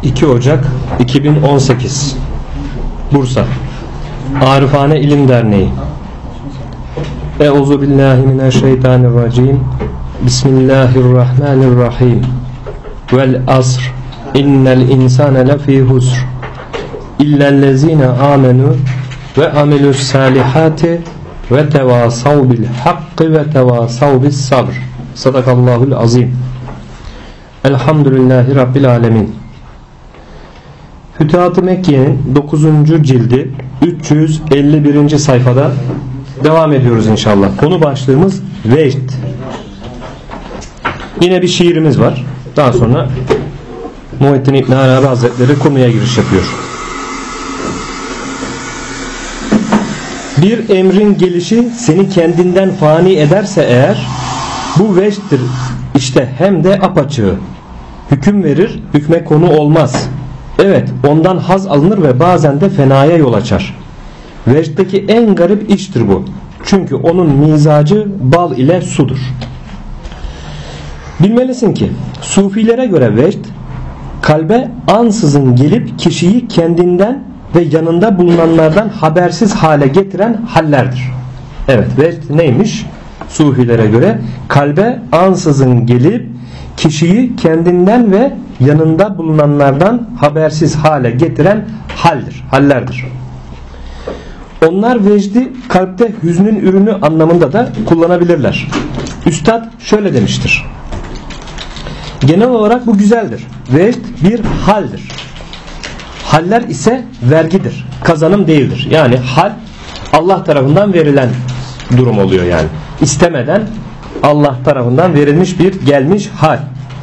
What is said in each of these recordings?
2 Ocak 2018 Bursa Arifane İlim Derneği. Euzubillahimineşşeytanirracim. Bismillahirrahmanirrahim. Vel asr. İnnel insane lefî husr. İllellezîne âmenû ve amilus salihati ve tevasav bil hakkı ve tevasav bis sabr. Sadakallahul azim. Elhamdülillahi Rabbil alemin. Fütuhat-ı Mekke'nin 9. cildi 351. sayfada devam ediyoruz inşallah. Konu başlığımız vecd. Yine bir şiirimiz var. Daha sonra Muhittin İbn Arabi Hazretleri konuya giriş yapıyor. Bir emrin gelişi seni kendinden fani ederse eğer, bu vecdtir işte, hem de apaçığı. Hüküm verir, hükme konu olmaz. Evet, ondan haz alınır ve bazen de fenaya yol açar. Vecd'deki en garip iştir bu. Çünkü onun mizacı bal ile sudur. Bilmelisin ki sufilere göre vecd, kalbe ansızın gelip kişiyi kendinden ve yanında bulunanlardan habersiz hale getiren hallerdir. Evet, vecd neymiş? Sufilere göre kalbe ansızın gelip kişiyi kendinden ve yanında bulunanlardan habersiz hale getiren hallerdir. Onlar vecdi kalpte hüznün ürünü anlamında da kullanabilirler. Üstad şöyle demiştir: genel olarak bu güzeldir. Vecd bir haldir. Haller ise vergidir, kazanım değildir. Yani hal Allah tarafından verilen durum oluyor yani. İstemeden Allah tarafından verilmiş bir gelmiş hal.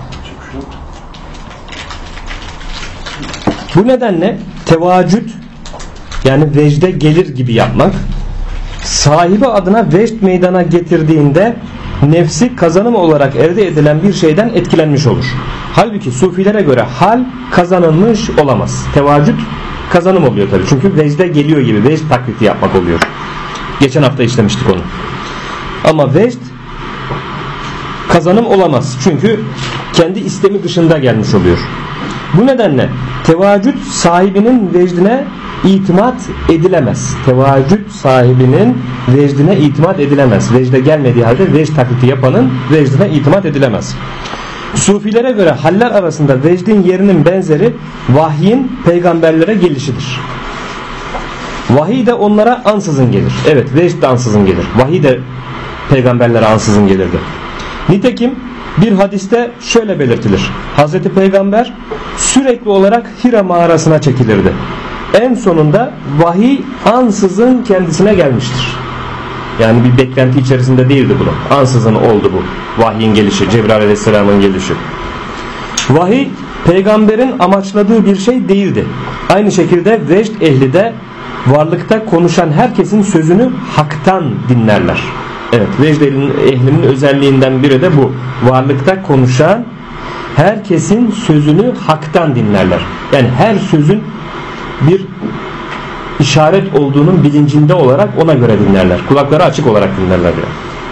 Bu nedenle tevacüd, yani vecde gelir gibi yapmak, sahibi adına vecd meydana getirdiğinde nefsi kazanım olarak elde edilen bir şeyden etkilenmiş olur. Halbuki sufilere göre hal kazanılmış olamaz. Tevacüd kazanım oluyor tabii. Çünkü vecde geliyor gibi vecd taklidi yapmak oluyor. Geçen hafta işlemiştik onu. Ama vecd kazanım olamaz. Çünkü kendi istemi dışında gelmiş oluyor. Bu nedenle tevacüd sahibinin vecdine itimat edilemez. Tevacüd sahibinin vecdine itimat edilemez. Vecde gelmediği halde vecd taklidi yapanın vecdine itimat edilemez. Sufilere göre haller arasında vecdin yerinin benzeri vahyin peygamberlere gelişidir. Vahiy de onlara ansızın gelir. Evet, vecd de ansızın gelir. Vahiy de peygamberlere ansızın gelirdi. Nitekim bir hadiste şöyle belirtilir: Hazreti Peygamber sürekli olarak Hira mağarasına çekilirdi. En sonunda vahiy ansızın kendisine gelmiştir. Yani bir beklenti içerisinde değildi bu. Ansızın oldu bu. Vahyin gelişi, Cebrail Aleyhisselam'ın gelişi. Vahiy peygamberin amaçladığı bir şey değildi. Aynı şekilde vecd ehli de varlıkta konuşan herkesin sözünü haktan dinlerler. Evet, vecd ehlinin özelliğinden biri de bu. Varlıkta konuşan herkesin sözünü haktan dinlerler. Yani her sözün bir işaret olduğunun bilincinde olarak ona göre dinlerler. Kulakları açık olarak dinlerler yani.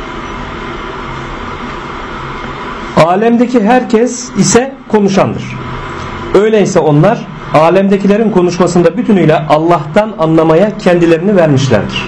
Alemdeki herkes ise konuşandır. Öyleyse onlar alemdekilerin konuşmasında bütünüyle Allah'tan anlamaya kendilerini vermişlerdir.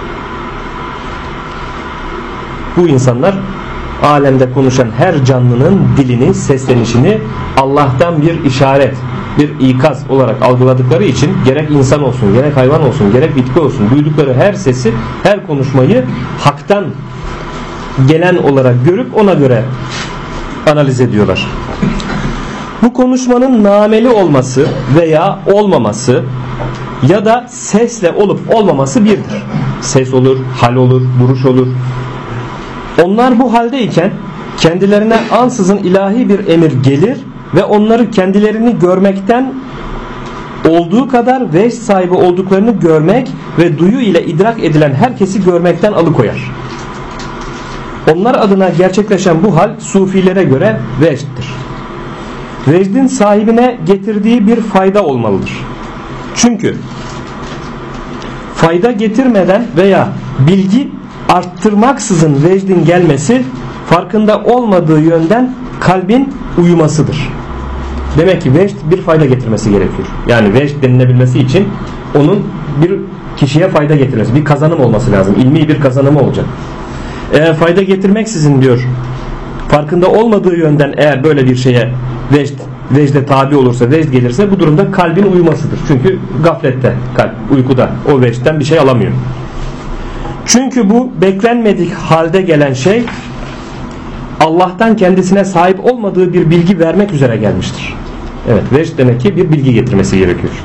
Bu insanlar alemde konuşan her canlının dilini, seslenişini Allah'tan bir işaret, bir ikaz olarak algıladıkları için gerek insan olsun, gerek hayvan olsun, gerek bitki olsun, duydukları her sesi, her konuşmayı haktan gelen olarak görüp ona göre analiz ediyorlar. Bu konuşmanın nameli olması veya olmaması ya da sesle olup olmaması birdir. Ses olur, hal olur, duruş olur. Onlar bu haldeyken kendilerine ansızın ilahi bir emir gelir ve onları kendilerini görmekten olduğu kadar vecd sahibi olduklarını görmek ve duyu ile idrak edilen herkesi görmekten alıkoyar. Onlar adına gerçekleşen bu hal sufilere göre vecddir. Vecdin sahibine getirdiği bir fayda olmalıdır. Çünkü fayda getirmeden veya bilgi arttırmaksızın vecdin gelmesi farkında olmadığı yönden kalbin uyumasıdır. demek ki vecd bir fayda getirmesi gerekiyor. Yani vecd denilebilmesi için onun bir kişiye fayda getirmesi, bir kazanım olması lazım. İlmi bir kazanımı olacak. Eğer fayda getirmeksizin diyor, farkında olmadığı yönden eğer böyle bir şeye vecde tabi olursa, vecd gelirse, bu durumda kalbin uyumasıdır. Çünkü gaflette, kalp uykuda, o vecden bir şey alamıyor. Çünkü bu beklenmedik halde gelen şey Allah'tan kendisine sahip olmadığı bir bilgi vermek üzere gelmiştir. Evet, vecd demek ki bir bilgi getirmesi gerekiyor.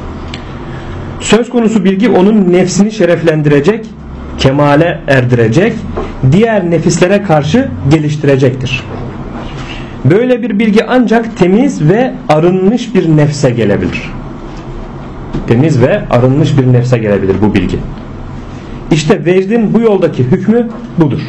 Söz konusu bilgi onun nefsini şereflendirecek, kemale erdirecek, diğer nefislere karşı geliştirecektir. Böyle bir bilgi ancak temiz ve arınmış bir nefse gelebilir. Temiz ve arınmış bir nefse gelebilir bu bilgi. İşte vecdin bu yoldaki hükmü budur.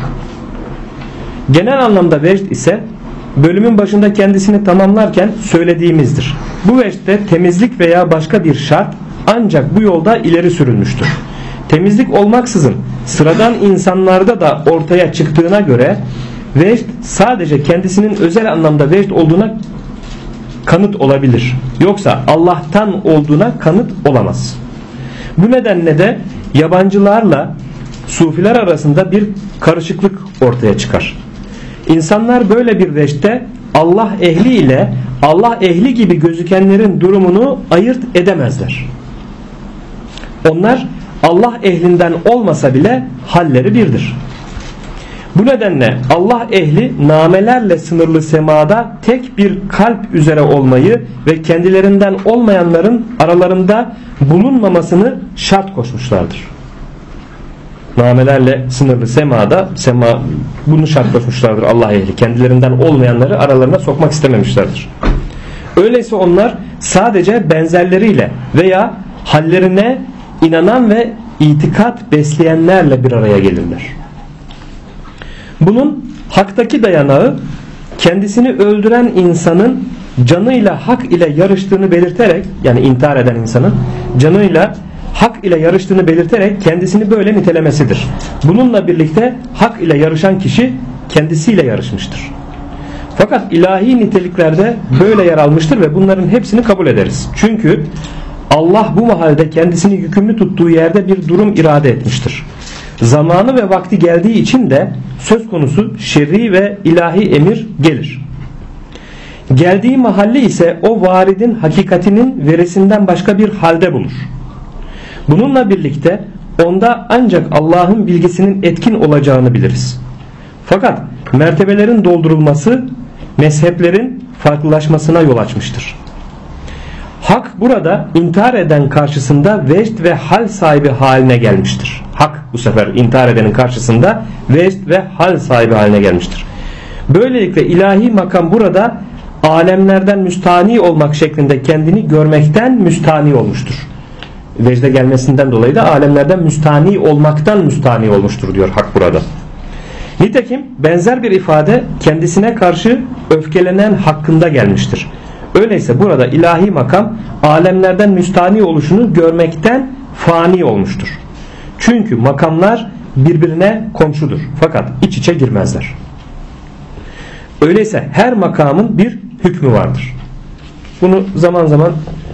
Genel anlamda vecd ise bölümün başında kendisini tamamlarken söylediğimizdir. Bu vecdde temizlik veya başka bir şart ancak bu yolda ileri sürülmüştür. Temizlik olmaksızın sıradan insanlarda da ortaya çıktığına göre vecd sadece kendisinin özel anlamda vecd olduğuna kanıt olabilir. Yoksa Allah'tan olduğuna kanıt olamaz. Bu nedenle de yabancılarla sufiler arasında bir karışıklık ortaya çıkar. İnsanlar böyle bir vecdte Allah ehli ile Allah ehli gibi gözükenlerin durumunu ayırt edemezler. Onlar Allah ehlinden olmasa bile halleri birdir. Bu nedenle Allah ehli namelerle sınırlı semada tek bir kalp üzere olmayı ve kendilerinden olmayanların aralarında bulunmamasını şart koşmuşlardır. Namelerle sınırlı semada bunu şart koşmuşlardır Allah ehli. Kendilerinden olmayanları aralarına sokmak istememişlerdir. Öyleyse onlar sadece benzerleriyle veya hallerine inanan ve itikat besleyenlerle bir araya gelirler. Bunun haktaki dayanağı kendisini öldüren insanın canıyla hak ile yarıştığını belirterek, yani intihar eden insanın canıyla hak ile yarıştığını belirterek kendisini böyle nitelemesidir. Bununla birlikte hak ile yarışan kişi kendisiyle yarışmıştır. Fakat ilahi niteliklerde böyle yer almıştır ve bunların hepsini kabul ederiz. Çünkü Allah bu mahalde kendisini yükümlü tuttuğu yerde bir durum irade etmiştir. Zamanı ve vakti geldiği için de söz konusu şer'i ve ilahi emir gelir. Geldiği mahalle ise o varidin hakikatinin verisinden başka bir halde bulur. Bununla birlikte onda ancak Allah'ın bilgisinin etkin olacağını biliriz. Fakat mertebelerin doldurulması mezheplerin farklılaşmasına yol açmıştır. Hak burada intihar eden karşısında vecd ve hal sahibi haline gelmiştir. Hak bu sefer intihar edenin karşısında vecd ve hal sahibi haline gelmiştir. Böylelikle ilahi makam burada alemlerden müstani olmak şeklinde kendini görmekten müstani olmuştur. Vecde gelmesinden dolayı da alemlerden müstani olmaktan müstani olmuştur diyor hak burada. Nitekim benzer bir ifade kendisine karşı öfkelenen hakkında gelmiştir. Öyleyse burada ilahi makam alemlerden müstani oluşunu görmekten fani olmuştur. Çünkü makamlar birbirine komşudur fakat iç içe girmezler. Öyleyse her makamın bir hükmü vardır. Bunu zaman zaman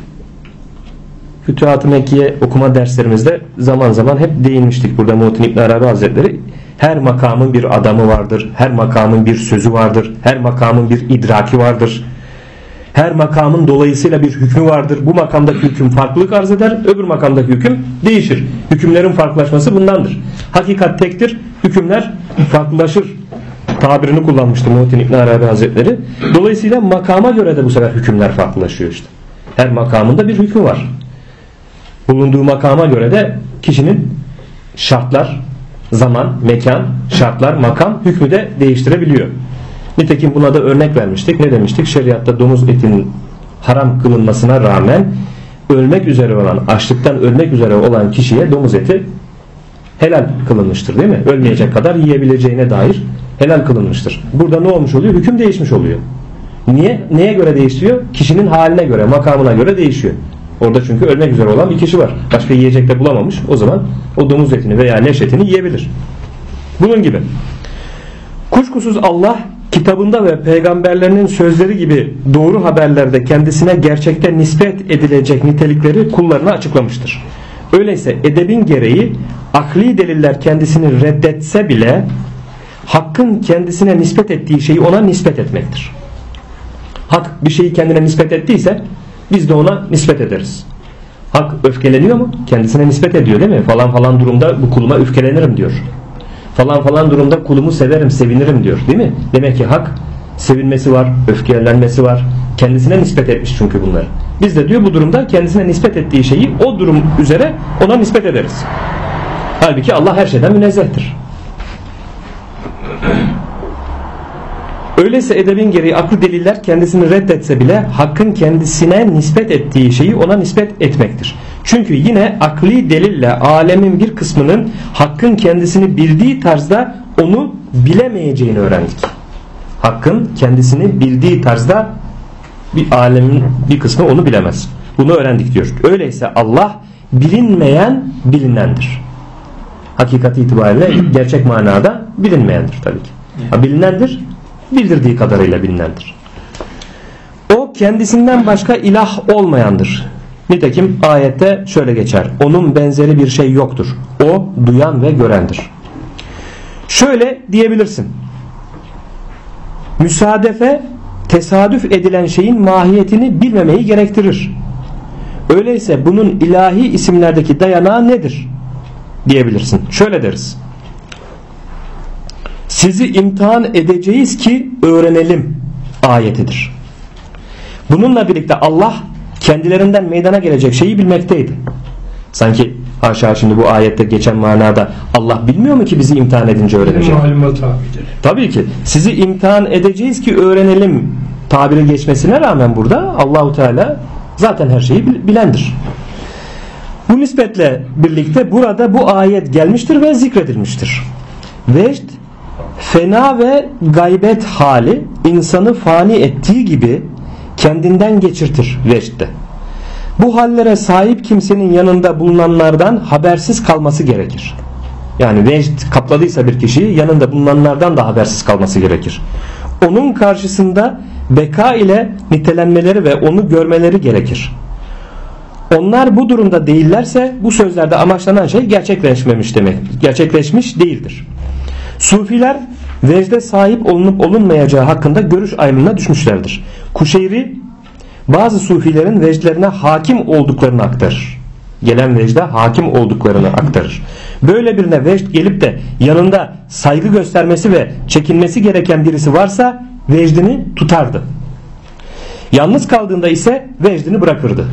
Fütuhat-ı Mekkiye okuma derslerimizde zaman zaman hep değinmiştik. Burada Muhittin İbn Arabi Hazretleri her makamın bir adamı vardır, her makamın bir sözü vardır, her makamın bir idraki vardır. Her makamın dolayısıyla bir hükmü vardır. Bu makamdaki hüküm farklılık arz eder, öbür makamdaki hüküm değişir. Hükümlerin farklılaşması bundandır. Hakikat tektir, hükümler farklılaşır tabirini kullanmıştır Muhittin İbn Arabi Hazretleri. Dolayısıyla makama göre de bu sefer hükümler farklılaşıyor işte. Her makamında bir hükmü var. Bulunduğu makama göre de kişinin şartlar, zaman, mekan, şartlar, makam hükmü de değiştirebiliyor. Nitekim buna da örnek vermiştik. Ne demiştik? Şeriatta domuz etinin haram kılınmasına rağmen ölmek üzere olan, açlıktan ölmek üzere olan kişiye domuz eti helal kılınmıştır değil mi? Ölmeyecek kadar yiyebileceğine dair helal kılınmıştır. Burada ne olmuş oluyor? Hüküm değişmiş oluyor. Niye? Neye göre değişiyor? Kişinin haline göre, makamına göre değişiyor. Orada çünkü ölmek üzere olan bir kişi var. Başka yiyecek de bulamamış. O zaman o domuz etini veya leş etini yiyebilir. Bunun gibi. Kuşkusuz Allah kitabında ve peygamberlerinin sözleri gibi doğru haberlerde kendisine gerçekten nispet edilecek nitelikleri kullarına açıklamıştır. Öyleyse edebin gereği akli deliller kendisini reddetse bile hakkın kendisine nispet ettiği şeyi ona nispet etmektir. Hak bir şeyi kendine nispet ettiyse biz de ona nispet ederiz. Hak öfkeleniyor mu? Kendisine nispet ediyor değil mi? Falan falan durumda bu kuluma öfkelenirim diyor. Falan falan durumda kulumu severim, sevinirim diyor değil mi? Demek ki hak sevinmesi var, öfkelenmesi var. Kendisine nispet etmiş çünkü bunları. Biz de diyor bu durumda kendisine nispet ettiği şeyi o durum üzere ona nispet ederiz. Halbuki Allah her şeyden münezzehtir. Öyleyse edebin gereği aklı deliller kendisini reddetse bile hakkın kendisine nispet ettiği şeyi ona nispet etmektir. Çünkü yine akli delille alemin bir kısmının hakkın kendisini bildiği tarzda onu bilemeyeceğini öğrendik. Hakkın kendisini bildiği tarzda bir alemin bir kısmı onu bilemez. Bunu öğrendik diyor. Öyleyse Allah bilinmeyen bilinendir. Hakikati itibariyle gerçek manada bilinmeyendir tabii ki. Bilinendir, bildirdiği kadarıyla bilinendir. O kendisinden başka ilah olmayandır. Nitekim ayette şöyle geçer. Onun benzeri bir şey yoktur. O duyan ve görendir. Şöyle diyebilirsin. Müsadefe tesadüf edilen şeyin mahiyetini bilmemeyi gerektirir. Öyleyse bunun ilahi isimlerdeki dayanağı nedir? Diyebilirsin. Şöyle deriz. Sizi imtihan edeceğiz ki öğrenelim ayetidir. Bununla birlikte Allah kendilerinden meydana gelecek şeyi bilmekteydi. Sanki haşa şimdi bu ayette geçen manada Allah bilmiyor mu ki bizi imtihan edince öğrenecek? Tabii ki. Sizi imtihan edeceğiz ki öğrenelim tabiri geçmesine rağmen burada Allahu Teala zaten her şeyi bilendir. Bu nispetle birlikte burada bu ayet gelmiştir ve zikredilmiştir. Vecd, fena ve gaybet hali insanı fani ettiği gibi kendinden geçirtir vecdde. Bu hallere sahip kimsenin yanında bulunanlardan habersiz kalması gerekir. Yani vecd kapladıysa bir kişiyi yanında bulunanlardan da habersiz kalması gerekir. Onun karşısında beka ile nitelenmeleri ve onu görmeleri gerekir. Onlar bu durumda değillerse bu sözlerde amaçlanan şey gerçekleşmemiş demek. Gerçekleşmiş değildir. Sufiler vecde sahip olunup olunmayacağı hakkında görüş ayrımına düşmüşlerdir. Kuşeyri bazı sufilerin vecdlerine hakim olduklarını aktarır. Gelen vecde hakim olduklarını aktarır. Böyle birine vecd gelip de yanında saygı göstermesi ve çekinmesi gereken birisi varsa vecdini tutardı. Yalnız kaldığında ise vecdini bırakırdı.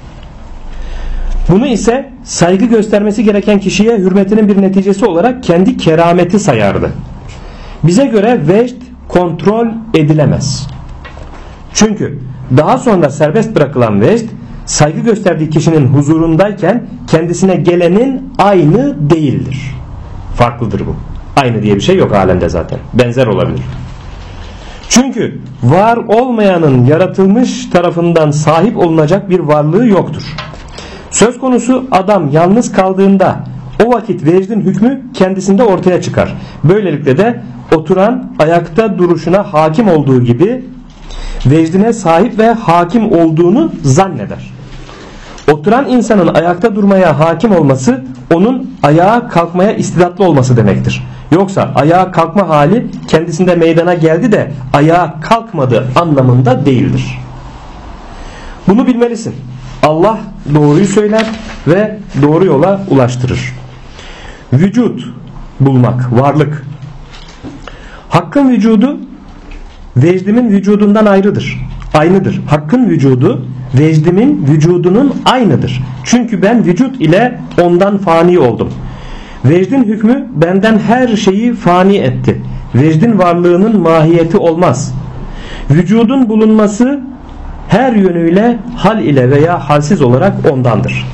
Bunu ise saygı göstermesi gereken kişiye hürmetinin bir neticesi olarak kendi kerameti sayardı. Bize göre vecd kontrol edilemez. Çünkü daha sonra serbest bırakılan vecd saygı gösterdiği kişinin huzurundayken kendisine gelenin aynı değildir. Farklıdır bu. Aynı diye bir şey yok alemde zaten. Benzer olabilir. Çünkü var olmayanın yaratılmış tarafından sahip olunacak bir varlığı yoktur. Söz konusu adam yalnız kaldığında o vakit vecdin hükmü kendisinde ortaya çıkar. Böylelikle de oturan ayakta duruşuna hakim olduğu gibi vecdine sahip ve hakim olduğunu zanneder. Oturan insanın ayakta durmaya hakim olması onun ayağa kalkmaya istidatlı olması demektir. Yoksa ayağa kalkma hali kendisinde meydana geldi de ayağa kalkmadı anlamında değildir. Bunu bilmelisin. Allah doğruyu söyler ve doğru yola ulaştırır. Vücut bulmak, varlık. Hakkın vücudu vecdimin vücudundan aynıdır. Hakkın vücudu vecdimin vücudunun aynıdır. Çünkü ben vücut ile ondan fani oldum. Vecdin hükmü benden her şeyi fani etti. Vecdin varlığının mahiyeti olmaz. Vücudun bulunması her yönüyle hal ile veya halsiz olarak ondandır.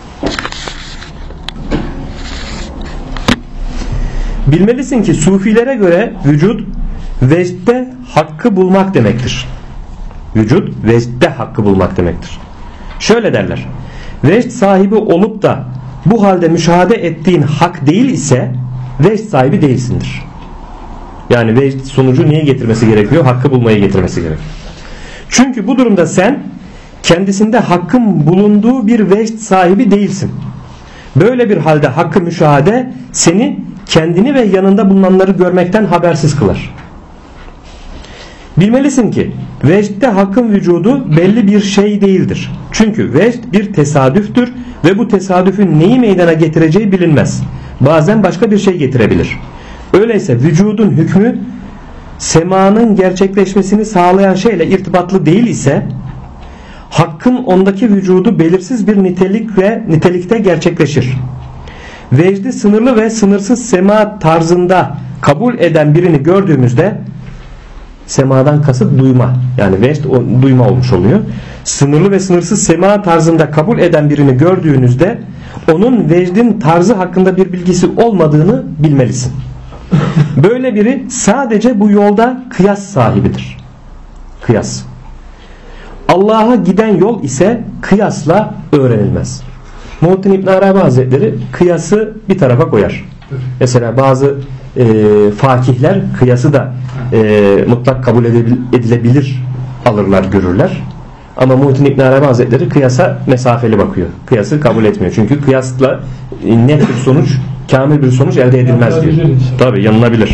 Bilmelisin ki sufilere göre vücut vecdde hakkı bulmak demektir. Vücut vecdde hakkı bulmak demektir. Şöyle derler. Vecd sahibi olup da bu halde müşahede ettiğin hak değil ise vecd sahibi değilsindir. Yani vecd sonucu niye getirmesi gerekiyor? Hakkı bulmaya getirmesi gerekiyor. Çünkü bu durumda sen kendisinde hakkın bulunduğu bir vecd sahibi değilsin. Böyle bir halde hakkı müşahede seni kendini ve yanında bulunanları görmekten habersiz kılar. Bilmelisin ki vecdde hakkın vücudu belli bir şey değildir. Çünkü vecd bir tesadüftür ve bu tesadüfün neyi meydana getireceği bilinmez. Bazen başka bir şey getirebilir. Öyleyse vücudun hükmü semanın gerçekleşmesini sağlayan şeyle irtibatlı değil ise hakkın ondaki vücudu belirsiz bir nitelik ve nitelikte gerçekleşir. Vecdi sınırlı ve sınırsız sema tarzında kabul eden birini gördüğümüzde, semadan kasıt duyma, yani vecd duyma olmuş oluyor. Sınırlı ve sınırsız sema tarzında kabul eden birini gördüğünüzde onun vecdin tarzı hakkında bir bilgisi olmadığını bilmelisin. Böyle biri sadece bu yolda kıyas sahibidir. Kıyas. Allah'a giden yol ise kıyasla öğrenilmez. Muhittin İbn Arabi Hazretleri kıyası bir tarafa koyar. Mesela bazı fakihler kıyası da mutlak kabul edilebilir alırlar, görürler. Ama Muhittin İbn Arabi Hazretleri kıyasa mesafeli bakıyor. Kıyası kabul etmiyor. Çünkü kıyasla net bir sonuç, kamil bir sonuç elde edilmez diyor. Tabii yanılabilir.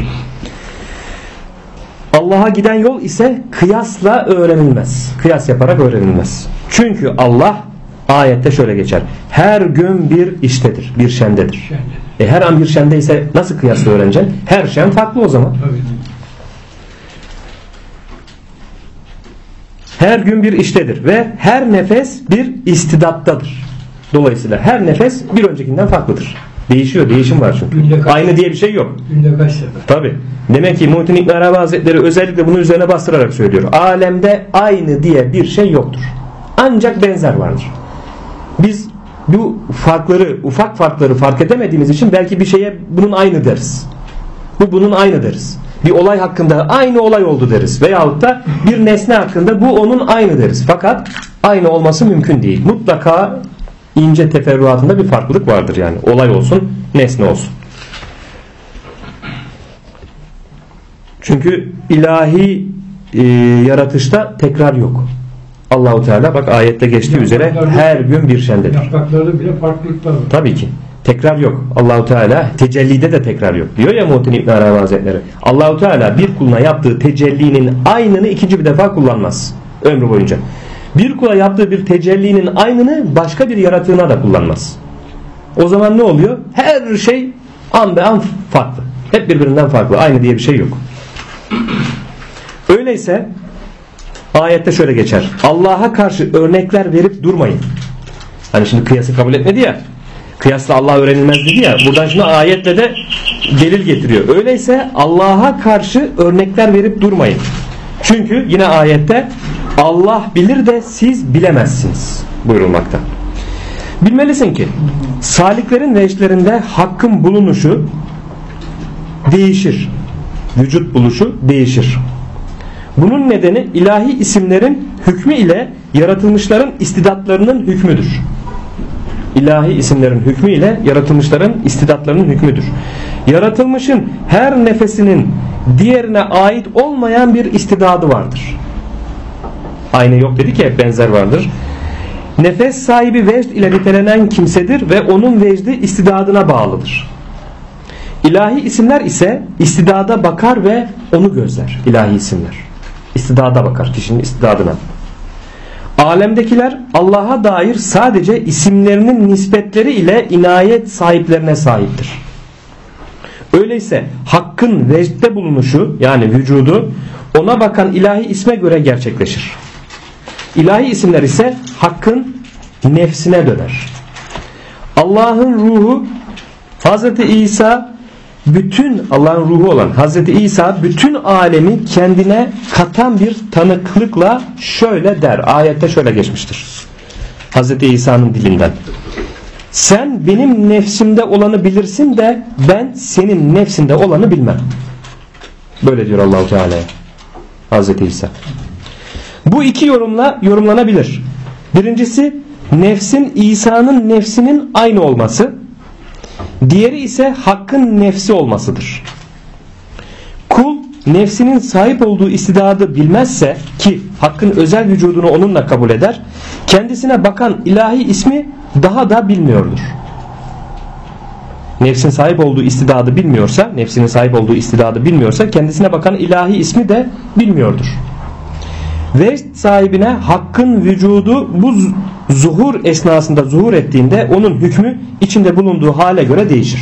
Allah'a giden yol ise kıyasla öğrenilmez. Kıyas yaparak öğrenilmez. Çünkü Allah ayette şöyle geçer. Her gün bir iştedir, bir şendedir. Her an bir şendeyse nasıl kıyasla öğreneceksin? Her şen farklı o zaman. Her gün bir iştedir ve her nefes bir istidattadır. Dolayısıyla her nefes bir öncekinden farklıdır. Değişiyor, değişim var çünkü. Aynı diye bir şey yok. Günde kaç sefer? Tabii. Demek ki Muhittin İbn Arabi Hazretleri özellikle bunun üzerine bastırarak söylüyor. Alemde aynı diye bir şey yoktur. Ancak benzer vardır. Biz bu farkları, ufak farkları fark edemediğimiz için belki bir şeye bunun aynı deriz. Bunun aynı deriz. Bir olay hakkında aynı olay oldu deriz. Veyahut da bir nesne hakkında bu onun aynı deriz. Fakat aynı olması mümkün değil. Mutlaka ince teferruatında bir farklılık vardır yani. Olay olsun, nesne olsun. Çünkü ilahi yaratışta tekrar yok. Allahu Teala bak ayette geçtiği üzere her gün bir şendedir. Yapraklarda bile farklılıklar var. Tabii ki. Tekrar yok. Allahu Teala tecellide de tekrar yok. Diyor ya Muhittin İbn Arabi Hazretleri. Allahu Teala bir kuluna yaptığı tecellinin aynını ikinci bir defa kullanmaz ömrü boyunca. Bir kula yaptığı bir tecellinin aynını başka bir yaratığına da kullanmaz. O zaman ne oluyor? Her şey an be an farklı. Hep birbirinden farklı. Aynı diye bir şey yok. Öyleyse ayette şöyle geçer. Allah'a karşı örnekler verip durmayın. Hani şimdi kıyası kabul etmedi ya. Kıyasla Allah öğrenilmez dedi ya. Buradan şimdi ayetle de delil getiriyor. Öyleyse Allah'a karşı örnekler verip durmayın. Çünkü yine ayette Allah bilir de siz bilemezsiniz buyurulmakta. Bilmelisin ki saliklerin vecdlerinde hakkın bulunuşu değişir. Vücut buluşu değişir. Bunun nedeni ilahi isimlerin hükmü ile yaratılmışların istidatlarının hükmüdür. İlahi isimlerin hükmü ile yaratılmışların istidatlarının hükmüdür. Yaratılmışın her nefesinin diğerine ait olmayan bir istidadı vardır. Aynı yok dedik ya, benzer vardır. Nefes sahibi vecd ile nitelenen kimsedir ve onun vecdi istidadına bağlıdır. İlahi isimler ise istidada bakar ve onu gözler. İlahi isimler istidada bakar, kişinin istidadına. Alemdekiler Allah'a dair sadece isimlerinin nispetleri ile inayet sahiplerine sahiptir. Öyleyse hakkın vecdde bulunuşu, yani vücudu, ona bakan ilahi isme göre gerçekleşir. İlahi isimler ise hakkın nefsine döner. Allah'ın ruhu Hazreti İsa, Allah'ın ruhu olan Hazreti İsa bütün alemi kendine katan bir tanıklıkla şöyle der. Ayette şöyle geçmiştir. Hazreti İsa'nın dilinden. Sen benim nefsimde olanı bilirsin de ben senin nefsinde olanı bilmem. Böyle diyor Allah-u Teala'ya Hazreti İsa. Bu iki yorumla yorumlanabilir. Birincisi nefsin İsa'nın nefsinin aynı olması. Diğeri ise hakkın nefsi olmasıdır. Kul nefsinin sahip olduğu istidadı bilmezse ki Hakk'ın özel vücudunu onunla kabul eder, kendisine bakan ilahi ismi daha da bilmiyordur. Nefsinin sahip olduğu istidadı bilmiyorsa kendisine bakan ilahi ismi de bilmiyordur. Vecd sahibine Hakk'ın vücudu bu zuhur esnasında zuhur ettiğinde onun hükmü içinde bulunduğu hale göre değişir.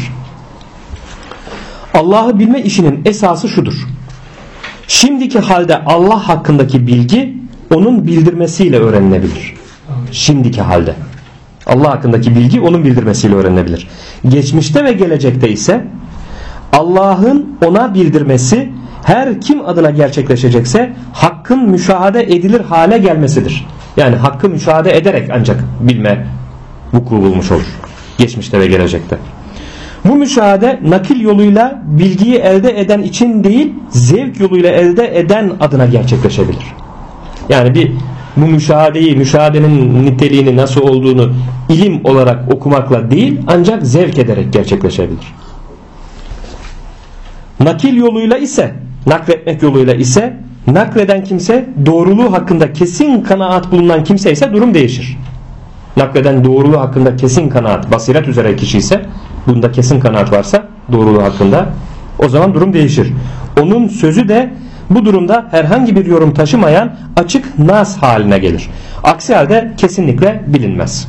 Allah'ı bilme işinin esası şudur: şimdiki halde Allah hakkındaki bilgi onun bildirmesiyle öğrenilebilir. Şimdiki halde Allah hakkındaki bilgi onun bildirmesiyle öğrenilebilir. Geçmişte ve gelecekte ise Allah'ın ona bildirmesi her kim adına gerçekleşecekse Hakk'ın müşahede edilir hale gelmesidir. Yani Hakk'ı müşahede ederek ancak bilme vuku bulmuş olur. Geçmişte ve gelecekte. Bu müşahede nakil yoluyla bilgiyi elde eden için değil, zevk yoluyla elde eden adına gerçekleşebilir. Yani bu müşahedenin niteliğini nasıl olduğunu ilim olarak okumakla değil, ancak zevk ederek gerçekleşebilir. Nakil yoluyla ise, nakletmek yoluyla ise, nakleden kimse doğruluğu hakkında kesin kanaat bulunan kimse ise durum değişir. Nakleden doğruluğu hakkında kesin kanaat, basiret üzere kişi ise, bunda kesin kanaat varsa doğruluğu hakkında, o zaman durum değişir. Onun sözü de bu durumda herhangi bir yorum taşımayan açık nas haline gelir. Aksi halde kesinlikle bilinmez.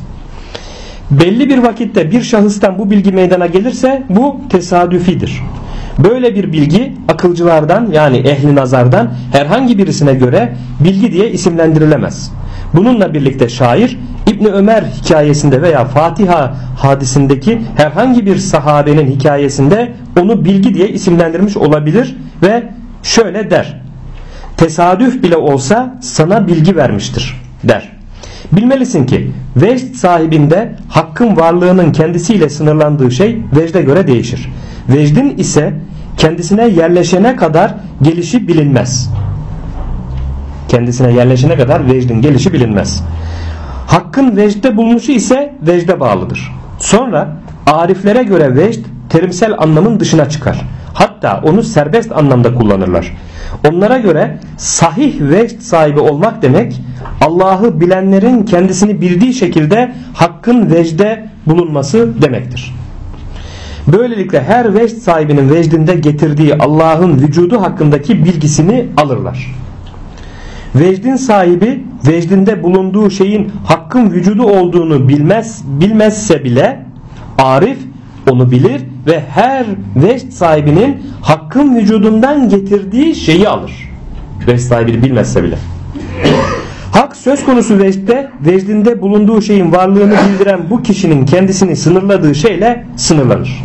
Belli bir vakitte bir şahıstan bu bilgi meydana gelirse bu tesadüfidir. Böyle bir bilgi akılcılardan, yani ehli nazardan herhangi birisine göre bilgi diye isimlendirilemez. Bununla birlikte şair İbni Ömer hikayesinde veya Fatiha hadisindeki herhangi bir sahabenin hikayesinde onu bilgi diye isimlendirmiş olabilir ve şöyle der: tesadüf bile olsa sana bilgi vermiştir der. Bilmelisin ki vecd sahibinde Hakk'ın varlığının kendisiyle sınırlandığı şey vecde göre değişir. Vecdin ise kendisine yerleşene kadar gelişi bilinmez. Kendisine yerleşene kadar vecdin gelişi bilinmez. Hakkın vecde bulunuşu ise vecde bağlıdır. Sonra ariflere göre vecd terimsel anlamın dışına çıkar. Hatta onu serbest anlamda kullanırlar. Onlara göre sahih vecd sahibi olmak demek, Allah'ı bilenlerin kendisini bildiği şekilde Hakkın vecde bulunması demektir. Böylelikle her vecd sahibinin vecdinde getirdiği Allah'ın vücudu hakkındaki bilgisini alırlar. Vecdin sahibi vecdinde bulunduğu şeyin Hakkın vücudu olduğunu bilmezse bile arif onu bilir ve her vecd sahibinin Hakkın vücudundan getirdiği şeyi alır. Vecd sahibini bilmezse bile. Hak söz konusu vecdinde bulunduğu şeyin varlığını bildiren bu kişinin kendisini sınırladığı şeyle sınırlanır.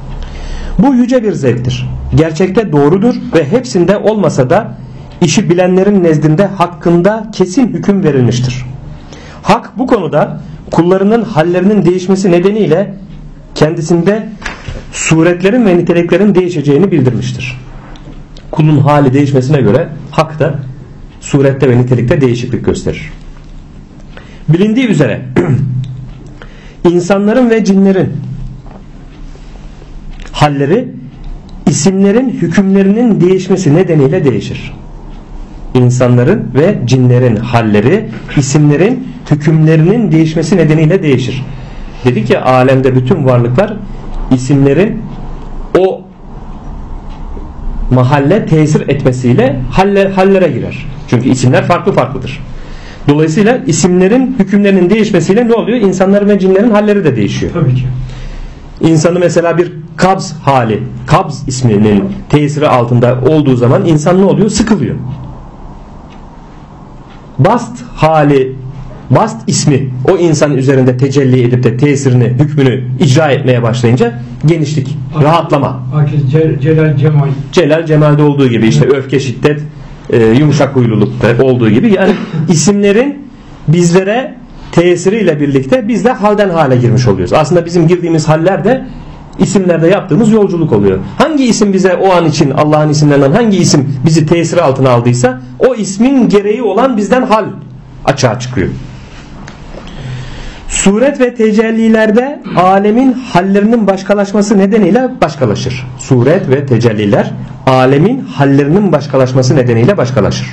Bu yüce bir zevktir. Gerçekte doğrudur ve hepsinde olmasa da işi bilenlerin nezdinde hakkında kesin hüküm verilmiştir. Hak bu konuda kullarının hallerinin değişmesi nedeniyle kendisinde suretlerin ve niteliklerin değişeceğini bildirmiştir. Kulun hali değişmesine göre hak da surette ve nitelikte değişiklik gösterir. Bilindiği üzere insanların ve cinlerin halleri isimlerin hükümlerinin değişmesi nedeniyle değişir. İnsanların ve cinlerin halleri isimlerin hükümlerinin değişmesi nedeniyle değişir. Dedi ki alemde bütün varlıklar isimlerin o mahalle tesir etmesiyle hallere girer. Çünkü isimler farklı farklıdır. Dolayısıyla isimlerin hükümlerinin değişmesiyle ne oluyor? İnsanların ve cinlerin halleri de değişiyor. Tabii ki. İnsanı mesela bir kabz hali, kabz isminin tesiri altında olduğu zaman insan ne oluyor? Sıkılıyor. Bast hali, bast ismi o insanın üzerinde tecelli edip de tesirini, hükmünü icra etmeye başlayınca genişlik, rahatlama. Celal, cemal. Celal, cemalde olduğu gibi, işte öfke, şiddet, yumuşak huylulukta olduğu gibi, yani isimlerin bizlere tesiriyle birlikte biz de halden hale girmiş oluyoruz. Aslında bizim girdiğimiz haller de isimlerde yaptığımız yolculuk oluyor. Hangi isim bize o an için, Allah'ın isimlerinden hangi isim bizi tesiri altına aldıysa o ismin gereği olan bizden hal açığa çıkıyor. Suret ve tecellilerde alemin hallerinin başkalaşması nedeniyle başkalaşır. Suret ve tecelliler alemin hallerinin başkalaşması nedeniyle başkalaşır.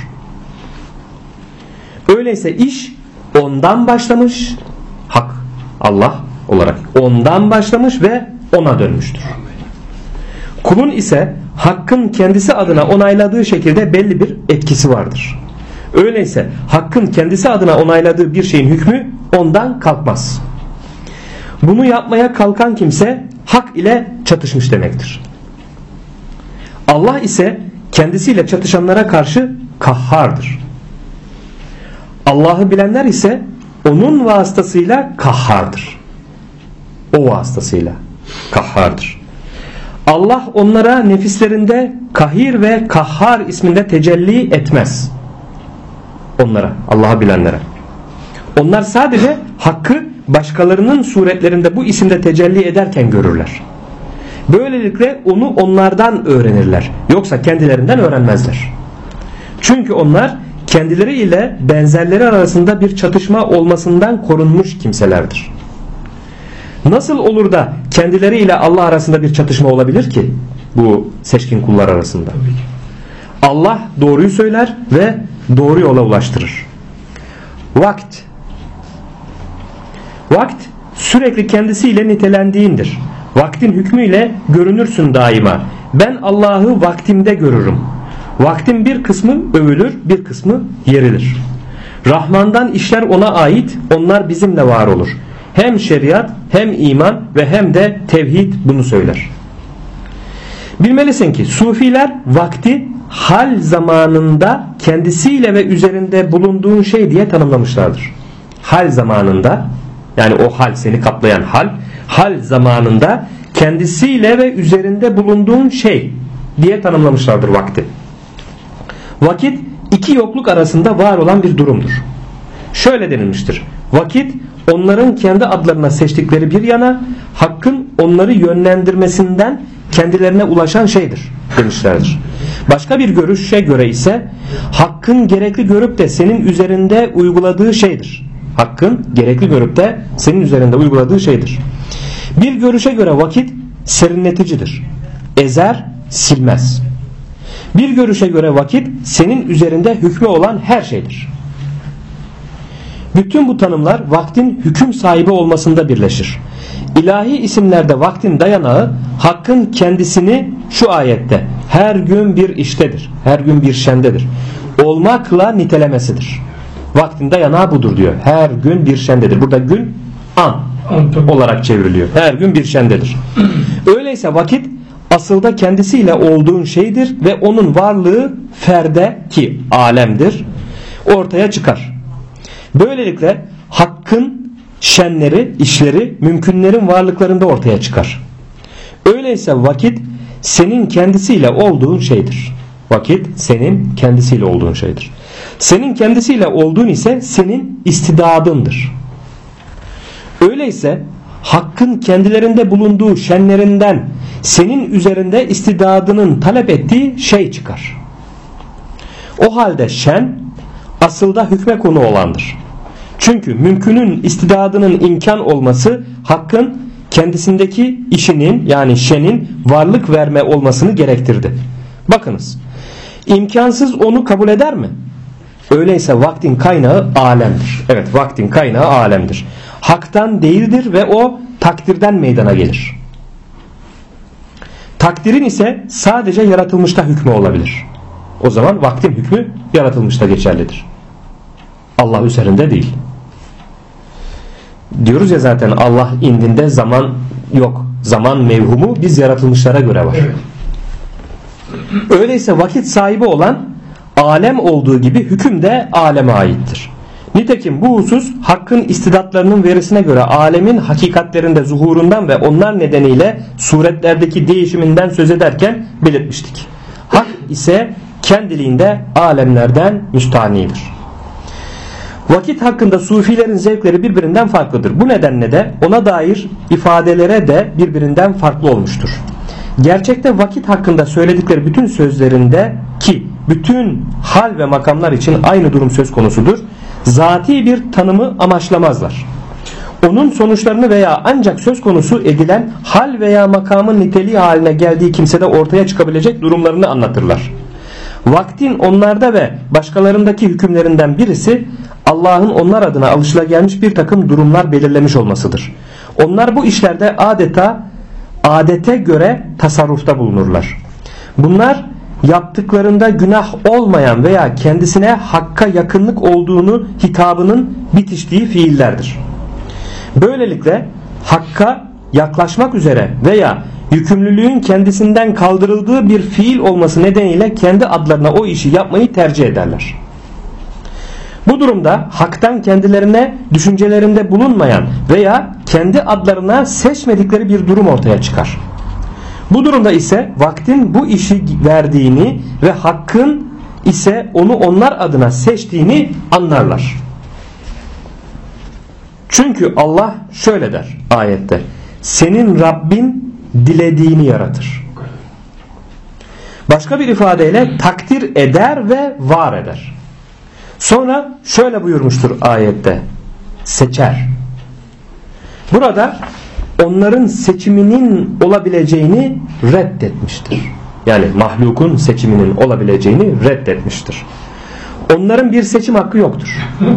Öyleyse iş ondan başlamış, hak Allah olarak ondan başlamış ve ona dönmüştür. Kulun ise hakkın kendisi adına onayladığı şekilde belli bir etkisi vardır. Öyleyse hakkın kendisi adına onayladığı bir şeyin hükmü ondan kalkmaz. Bunu yapmaya kalkan kimse hak ile çatışmış demektir. Allah ise kendisiyle çatışanlara karşı kahhardır. Allah'ı bilenler ise onun vasıtasıyla kahhardır. O vasıtasıyla kahhardır. Allah onlara nefislerinde kahir ve kahhar isminde tecelli etmez. Onlara, Allah'ı bilenlere. Onlar sadece hakkı başkalarının suretlerinde bu isimde tecelli ederken görürler. Böylelikle onu onlardan öğrenirler. Yoksa kendilerinden öğrenmezler. Çünkü onlar kendileri ile benzerleri arasında bir çatışma olmasından korunmuş kimselerdir. Nasıl olur da kendileri ile Allah arasında bir çatışma olabilir ki bu seçkin kullar arasında? Allah doğruyu söyler ve doğru yola ulaştırır. Vakt sürekli kendisiyle nitelendiğindir. Vaktin hükmüyle görünürsün daima. Ben Allah'ı vaktimde görürüm. Vaktin bir kısmı övülür, bir kısmı yerilir. Rahman'dan işler ona ait, onlar bizimle var olur. Hem şeriat, hem iman ve hem de tevhid bunu söyler. Bilmelisin ki sufiler vakti hal zamanında kendisiyle ve üzerinde bulunduğun şey diye tanımlamışlardır. Hal zamanında, yani o hal seni kaplayan hal zamanında kendisiyle ve üzerinde bulunduğun şey diye tanımlamışlardır vakti. Vakit iki yokluk arasında var olan bir durumdur. Şöyle denilmiştir. Vakit onların kendi adlarına seçtikleri bir yana, hakkın onları yönlendirmesinden kendilerine ulaşan şeydir demişlerdir. Başka bir görüşe göre ise hakkın gerekli görüp de senin üzerinde uyguladığı şeydir. Hakkın gerekli görüp de senin üzerinde uyguladığı şeydir. Bir görüşe göre vakit serinleticidir. Ezer, silmez. Bir görüşe göre vakit senin üzerinde hükmü olan her şeydir. Bütün bu tanımlar vaktin hüküm sahibi olmasında birleşir. İlahi isimlerde vaktin dayanağı hakkın kendisini şu ayette her gün bir iştedir, her gün bir şendedir olmakla nitelemesidir. Vaktin dayanağı budur diyor. Her gün bir şendedir. Burada gün an olarak çevriliyor. Her gün bir şendedir. Öyleyse vakit asılda kendisiyle olduğun şeydir ve onun varlığı ferde ki alemdir ortaya çıkar. Böylelikle hakkın şenleri, işleri mümkünlerin varlıklarında ortaya çıkar. Öyleyse vakit senin kendisiyle olduğun şeydir. Vakit senin kendisiyle olduğun şeydir. Senin kendisiyle olduğun ise senin istidadındır. Öyleyse hakkın kendilerinde bulunduğu şenlerinden senin üzerinde istidadının talep ettiği şey çıkar. O halde şen asılda hükme konu olandır. Çünkü mümkünün istidadının imkan olması hakkın kendisindeki işinin yani şenin varlık verme olmasını gerektirdi. Bakınız, imkansız onu kabul eder mi? Öyleyse vaktin kaynağı alemdir. Evet, vaktin kaynağı alemdir. Haktan değildir ve o takdirden meydana gelir. Takdirin ise sadece yaratılmışta hükmü olabilir. O zaman vaktin hükmü yaratılmışta geçerlidir. Allah üzerinde değil. Diyoruz ya zaten Allah indinde zaman yok. Zaman mevhumu biz yaratılmışlara göre var. Öyleyse vakit sahibi olan alem olduğu gibi hüküm de aleme aittir. Nitekim bu husus hakkın istidatlarının verisine göre alemin hakikatlerinde zuhurundan ve onlar nedeniyle suretlerdeki değişiminden söz ederken belirtmiştik. Hak ise kendiliğinde alemlerden müstanidir. Vakit hakkında sufilerin zevkleri birbirinden farklıdır. Bu nedenle de ona dair ifadelere de birbirinden farklı olmuştur. Gerçekte vakit hakkında söyledikleri bütün sözlerinde ki bütün hal ve makamlar için aynı durum söz konusudur. Zati bir tanımı amaçlamazlar. onun sonuçlarını veya ancak söz konusu edilen hal veya makamın niteliği haline geldiği kimsede ortaya çıkabilecek durumlarını anlatırlar. Vaktin onlarda ve başkalarındaki hükümlerinden birisi Allah'ın onlar adına alışılagelmiş bir takım durumlar belirlemiş olmasıdır. Onlar bu işlerde adete göre tasarrufta bulunurlar. Bunlar yaptıklarında günah olmayan veya kendisine hakka yakınlık olduğunu hitabının bitiştiği fiillerdir. Böylelikle hakka yaklaşmak üzere veya yükümlülüğün kendisinden kaldırıldığı bir fiil olması nedeniyle kendi adlarına o işi yapmayı tercih ederler. Bu durumda haktan kendilerine düşüncelerinde bulunmayan veya kendi adlarına seçmedikleri bir durum ortaya çıkar. Bu durumda ise vaktin bu işi verdiğini ve hakkın ise onu onlar adına seçtiğini anlarlar. Çünkü Allah şöyle der ayette: senin Rabbin dilediğini yaratır. Başka bir ifadeyle takdir eder ve var eder. Sonra şöyle buyurmuştur ayette: seçer. Burada onların seçiminin olabileceğini reddetmiştir. Yani mahlukun seçiminin olabileceğini reddetmiştir. Onların bir seçim hakkı yoktur.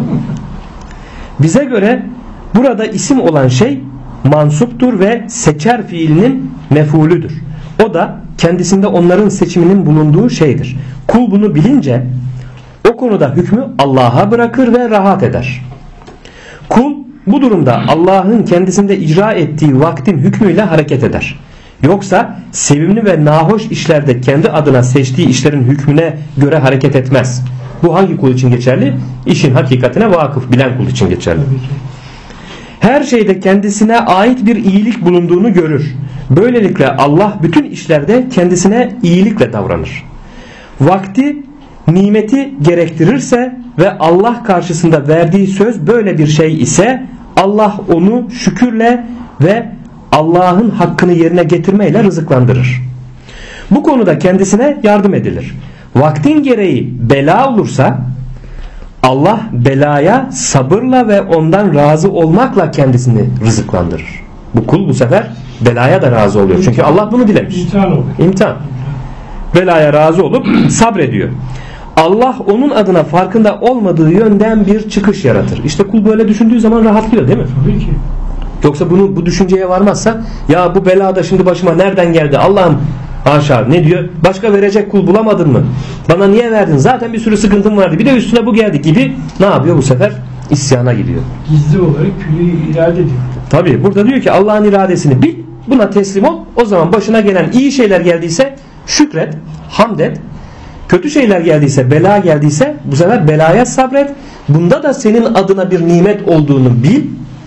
Bize göre burada isim olan şey mansuptur ve seçer fiilinin mef'ulüdür. O da kendisinde onların seçiminin bulunduğu şeydir. Kul bunu bilince o konuda hükmü Allah'a bırakır ve rahat eder. Kul bu durumda Allah'ın kendisinde icra ettiği vaktin hükmüyle hareket eder. Yoksa sevimli ve nahoş işlerde kendi adına seçtiği işlerin hükmüne göre hareket etmez. Bu hangi kul için geçerli? İşin hakikatine vakıf bilen kul için geçerli. Her şeyde kendisine ait bir iyilik bulunduğunu görür. Böylelikle Allah bütün işlerde kendisine iyilikle davranır. Vakti nimeti gerektirirse ve Allah karşısında verdiği söz böyle bir şey ise Allah onu şükürle ve Allah'ın hakkını yerine getirmeyle rızıklandırır. Bu konuda kendisine yardım edilir. Vaktin gereği bela olursa Allah belaya sabırla ve ondan razı olmakla kendisini rızıklandırır. Bu kul bu sefer belaya da razı oluyor. Çünkü Allah bunu dilemiş. İmtihan. Belaya razı olup sabrediyor. Allah onun adına farkında olmadığı yönden bir çıkış yaratır. İşte kul böyle düşündüğü zaman rahatlıyor değil mi? Tabii ki. Yoksa bu düşünceye varmazsa ya bu belada şimdi başıma nereden geldi Allah'ım, haşa, ne diyor? Başka verecek kul bulamadın mı? Bana niye verdin? Zaten bir sürü sıkıntım vardı. Bir de üstüne bu geldi gibi ne yapıyor bu sefer? İsyana gidiyor. Gizli olarak külli irade ediyor. Tabii burada diyor ki Allah'ın iradesini bil, buna teslim ol. O zaman başına gelen iyi şeyler geldiyse şükret, hamd et. Kötü şeyler geldiyse, bela geldiyse bu sefer belaya sabret. Bunda da senin adına bir nimet olduğunu bil.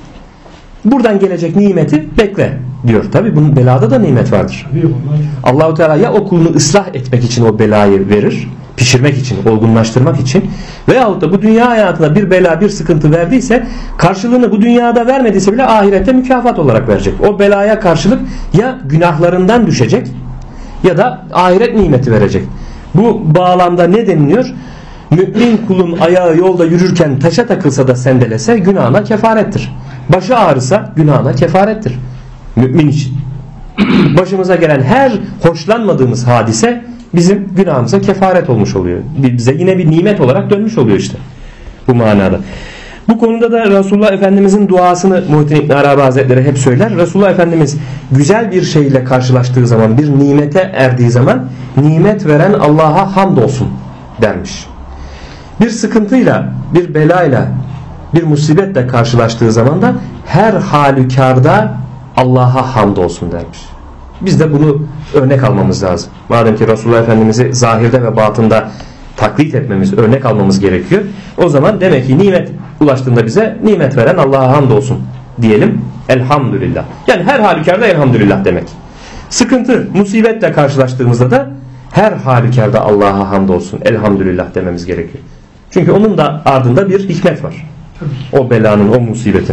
Buradan gelecek nimeti bekle diyor. Tabi bunun belada da nimet vardır. Allah-u Teala ya o kulunu ıslah etmek için o belayı verir, pişirmek için, olgunlaştırmak için, veyahut da bu dünya hayatına bir bela, bir sıkıntı verdiyse karşılığını bu dünyada vermediyse bile ahirette mükafat olarak verecek. O belaya karşılık ya günahlarından düşecek ya da ahiret nimeti verecek. Bu bağlamda ne deniliyor? Mümin kulun ayağı yolda yürürken taşa takılsa da sendelese günahına kefarettir. Başı ağrısa günahına kefarettir. Mümin için. Başımıza gelen her hoşlanmadığımız hadise bizim günahımıza kefaret olmuş oluyor. Bize yine bir nimet olarak dönmüş oluyor işte. Bu manada. Bu konuda da Resulullah Efendimizin duasını Muhittin İbn Arabi Hazretleri hep söyler. Resulullah Efendimiz güzel bir şeyle karşılaştığı zaman, bir nimete erdiği zaman nimet veren Allah'a hamdolsun dermiş. Bir sıkıntıyla, bir belayla, bir musibetle karşılaştığı zaman da her halükarda Allah'a hamdolsun dermiş. Biz de bunu örnek almamız lazım. Madem ki Resulullah Efendimiz'i zahirde ve batında taklit etmemiz, örnek almamız gerekiyor. O zaman demek ki nimet ulaştığında bize nimet veren Allah'a hamdolsun diyelim. Elhamdülillah. Yani her halükarda elhamdülillah demek. Sıkıntı, musibetle karşılaştığımızda da her halükarda Allah'a hamdolsun, elhamdülillah dememiz gerekiyor. Çünkü onun da ardında bir hikmet var. O belanın, o musibetin.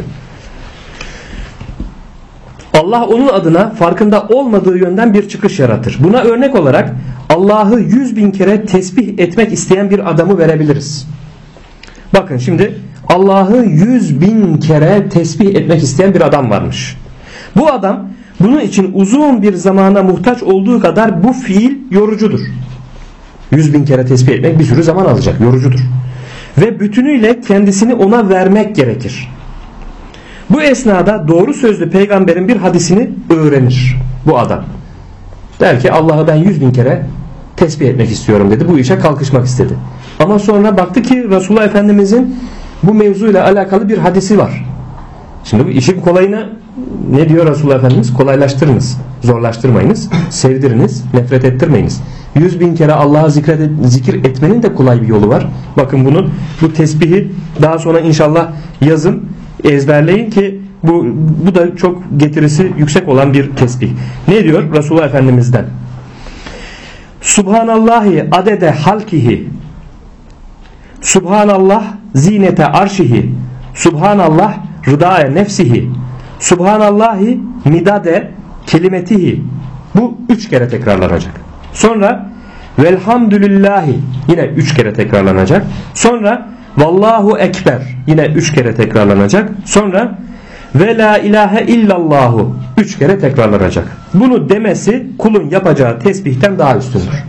Allah onun adına farkında olmadığı yönden bir çıkış yaratır. Buna örnek olarak Allah'ı 100.000 kere tesbih etmek isteyen bir adamı verebiliriz. Bakın şimdi Allah'ı 100.000 kere tesbih etmek isteyen bir adam varmış. Bu adam bunun için uzun bir zamana muhtaç olduğu kadar bu fiil yorucudur. 100.000 kere tesbih etmek bir sürü zaman alacak, yorucudur. Ve bütünüyle kendisini ona vermek gerekir. Bu esnada doğru sözlü peygamberin bir hadisini öğrenir bu adam. Der ki Allah'ı ben 100.000 kere tesbih etmek istiyorum dedi. Bu işe kalkışmak istedi. Ama sonra baktı ki Resulullah Efendimizin bu mevzuyla alakalı bir hadisi var. Şimdi bu işin kolayını ne diyor Resulullah Efendimiz? Kolaylaştırınız, zorlaştırmayınız, sevdiriniz, nefret ettirmeyiniz. 100.000 kere Allah'a zikir etmenin de kolay bir yolu var. Bakın bu tesbihi daha sonra inşallah yazın, ezberleyin ki bu da çok getirisi yüksek olan bir tesbih. Ne diyor Resulullah Efendimiz'den? Subhanallahi adede halkihi, Subhanallah zinete arşihi, Subhanallah rıdâe nefsihi, Subhanallahi midade kelimetihi. Bu 3 kere tekrarlanacak. Sonra velhamdülillahi yine 3 kere tekrarlanacak. Sonra vallahu ekber yine 3 kere tekrarlanacak. Sonra ve la ilahe illallahu 3 kere tekrarlanacak. Bunu demesi kulun yapacağı tesbihten daha üstündür.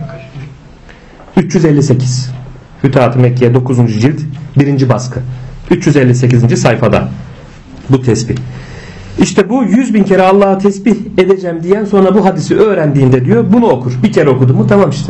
358 Fütuhat-ı Mekke'ye 9. cilt 1. baskı 358. sayfada bu tesbih. İşte bu 100.000 kere Allah'a tesbih edeceğim diyen sonra bu hadisi öğrendiğinde diyor bunu okur. Bir kere okudu mu tamam işte.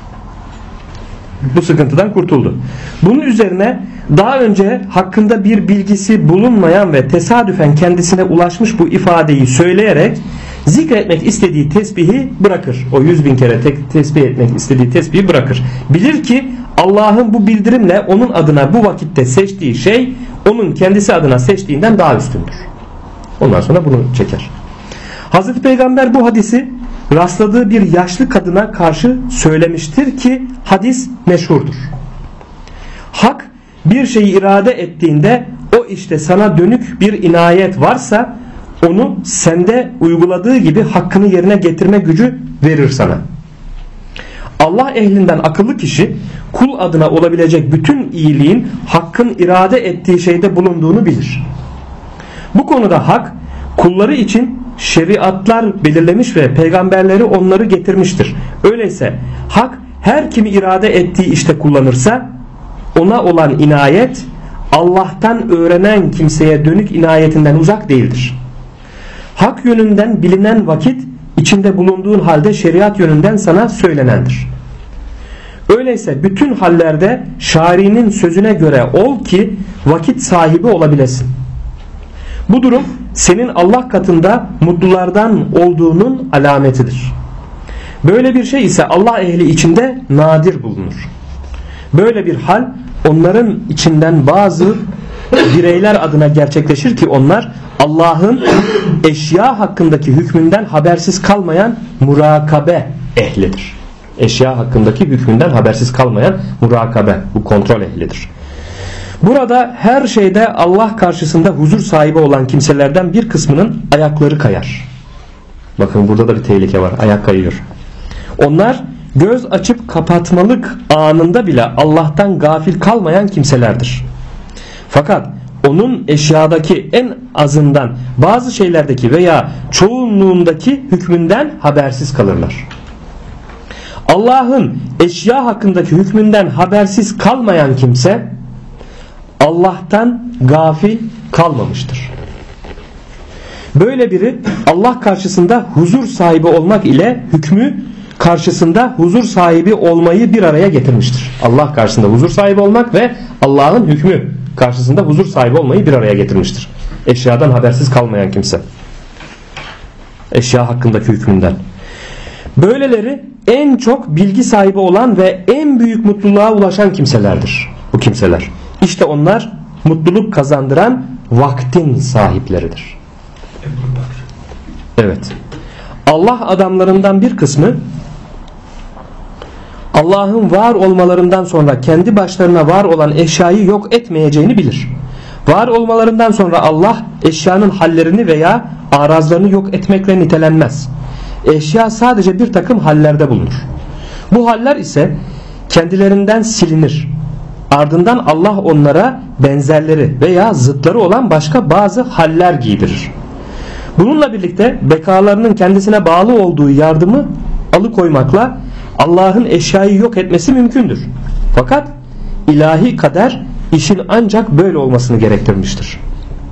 Bu sıkıntıdan kurtuldu. Bunun üzerine daha önce hakkında bir bilgisi bulunmayan ve tesadüfen kendisine ulaşmış bu ifadeyi söyleyerek zikretmek istediği tesbihi bırakır. O 100.000 kere tesbih etmek istediği tesbihi bırakır. Bilir ki Allah'ın bu bildirimle onun adına bu vakitte seçtiği şey onun kendisi adına seçtiğinden daha üstündür. Ondan sonra bunu çeker. Hazreti Peygamber bu hadisi rastladığı bir yaşlı kadına karşı söylemiştir ki hadis meşhurdur. Hak bir şeyi irade ettiğinde o işte sana dönük bir inayet varsa onu sende uyguladığı gibi hakkını yerine getirme gücü verir sana. Allah ehlinden akıllı kişi kul adına olabilecek bütün iyiliğin hakkın irade ettiği şeyde bulunduğunu bilir. Bu konuda hak kulları için şeriatlar belirlemiş ve peygamberleri onları getirmiştir. Öyleyse hak her kimi irade ettiği işte kullanırsa ona olan inayet Allah'tan öğrenen kimseye dönük inayetinden uzak değildir. Hak yönünden bilinen vakit içinde bulunduğun halde şeriat yönünden sana söylenendir. Öyleyse bütün hallerde şari'nin sözüne göre ol ki vakit sahibi olabilesin. Bu durum senin Allah katında mutlulardan olduğunun alametidir. Böyle bir şey ise Allah ehli içinde nadir bulunur. Böyle bir hal onların içinden bazı bireyler adına gerçekleşir ki onlar Allah'ın eşya hakkındaki hükmünden habersiz kalmayan murakabe ehlidir. Eşya hakkındaki hükmünden habersiz kalmayan murakabe, bu kontrol ehlidir. Burada her şeyde Allah karşısında huzur sahibi olan kimselerden bir kısmının ayakları kayar. Bakın burada da bir tehlike var. Ayak kayıyor. Onlar göz açıp kapatmalık anında bile Allah'tan gafil kalmayan kimselerdir. Fakat onun eşyadaki en azından bazı şeylerdeki veya çoğunluğundaki hükmünden habersiz kalırlar. Allah'ın eşya hakkındaki hükmünden habersiz kalmayan kimse Allah'tan gafil kalmamıştır. Böyle biri Allah karşısında huzur sahibi olmak ile hükmü karşısında huzur sahibi olmayı bir araya getirmiştir. Allah karşısında huzur sahibi olmak ve Allah'ın hükmü karşısında huzur sahibi olmayı bir araya getirmiştir. Eşyadan habersiz kalmayan kimse. Eşya hakkındaki hükmünden. Böyleleri en çok bilgi sahibi olan ve en büyük mutluluğa ulaşan kimselerdir. Bu kimseler. İşte onlar mutluluk kazandıran vaktin sahipleridir. Evet. Allah adamlarından bir kısmı Allah'ın var olmalarından sonra kendi başlarına var olan eşyayı yok etmeyeceğini bilir. Var olmalarından sonra Allah eşyanın hallerini veya arazlarını yok etmekle nitelenmez. Eşya sadece bir takım hallerde bulunur. Bu haller ise kendilerinden silinir. Ardından Allah onlara benzerleri veya zıtları olan başka bazı haller giydirir. Bununla birlikte bekalarının kendisine bağlı olduğu yardımı alıkoymakla Allah'ın eşyayı yok etmesi mümkündür. Fakat ilahi kader işin ancak böyle olmasını gerektirmiştir.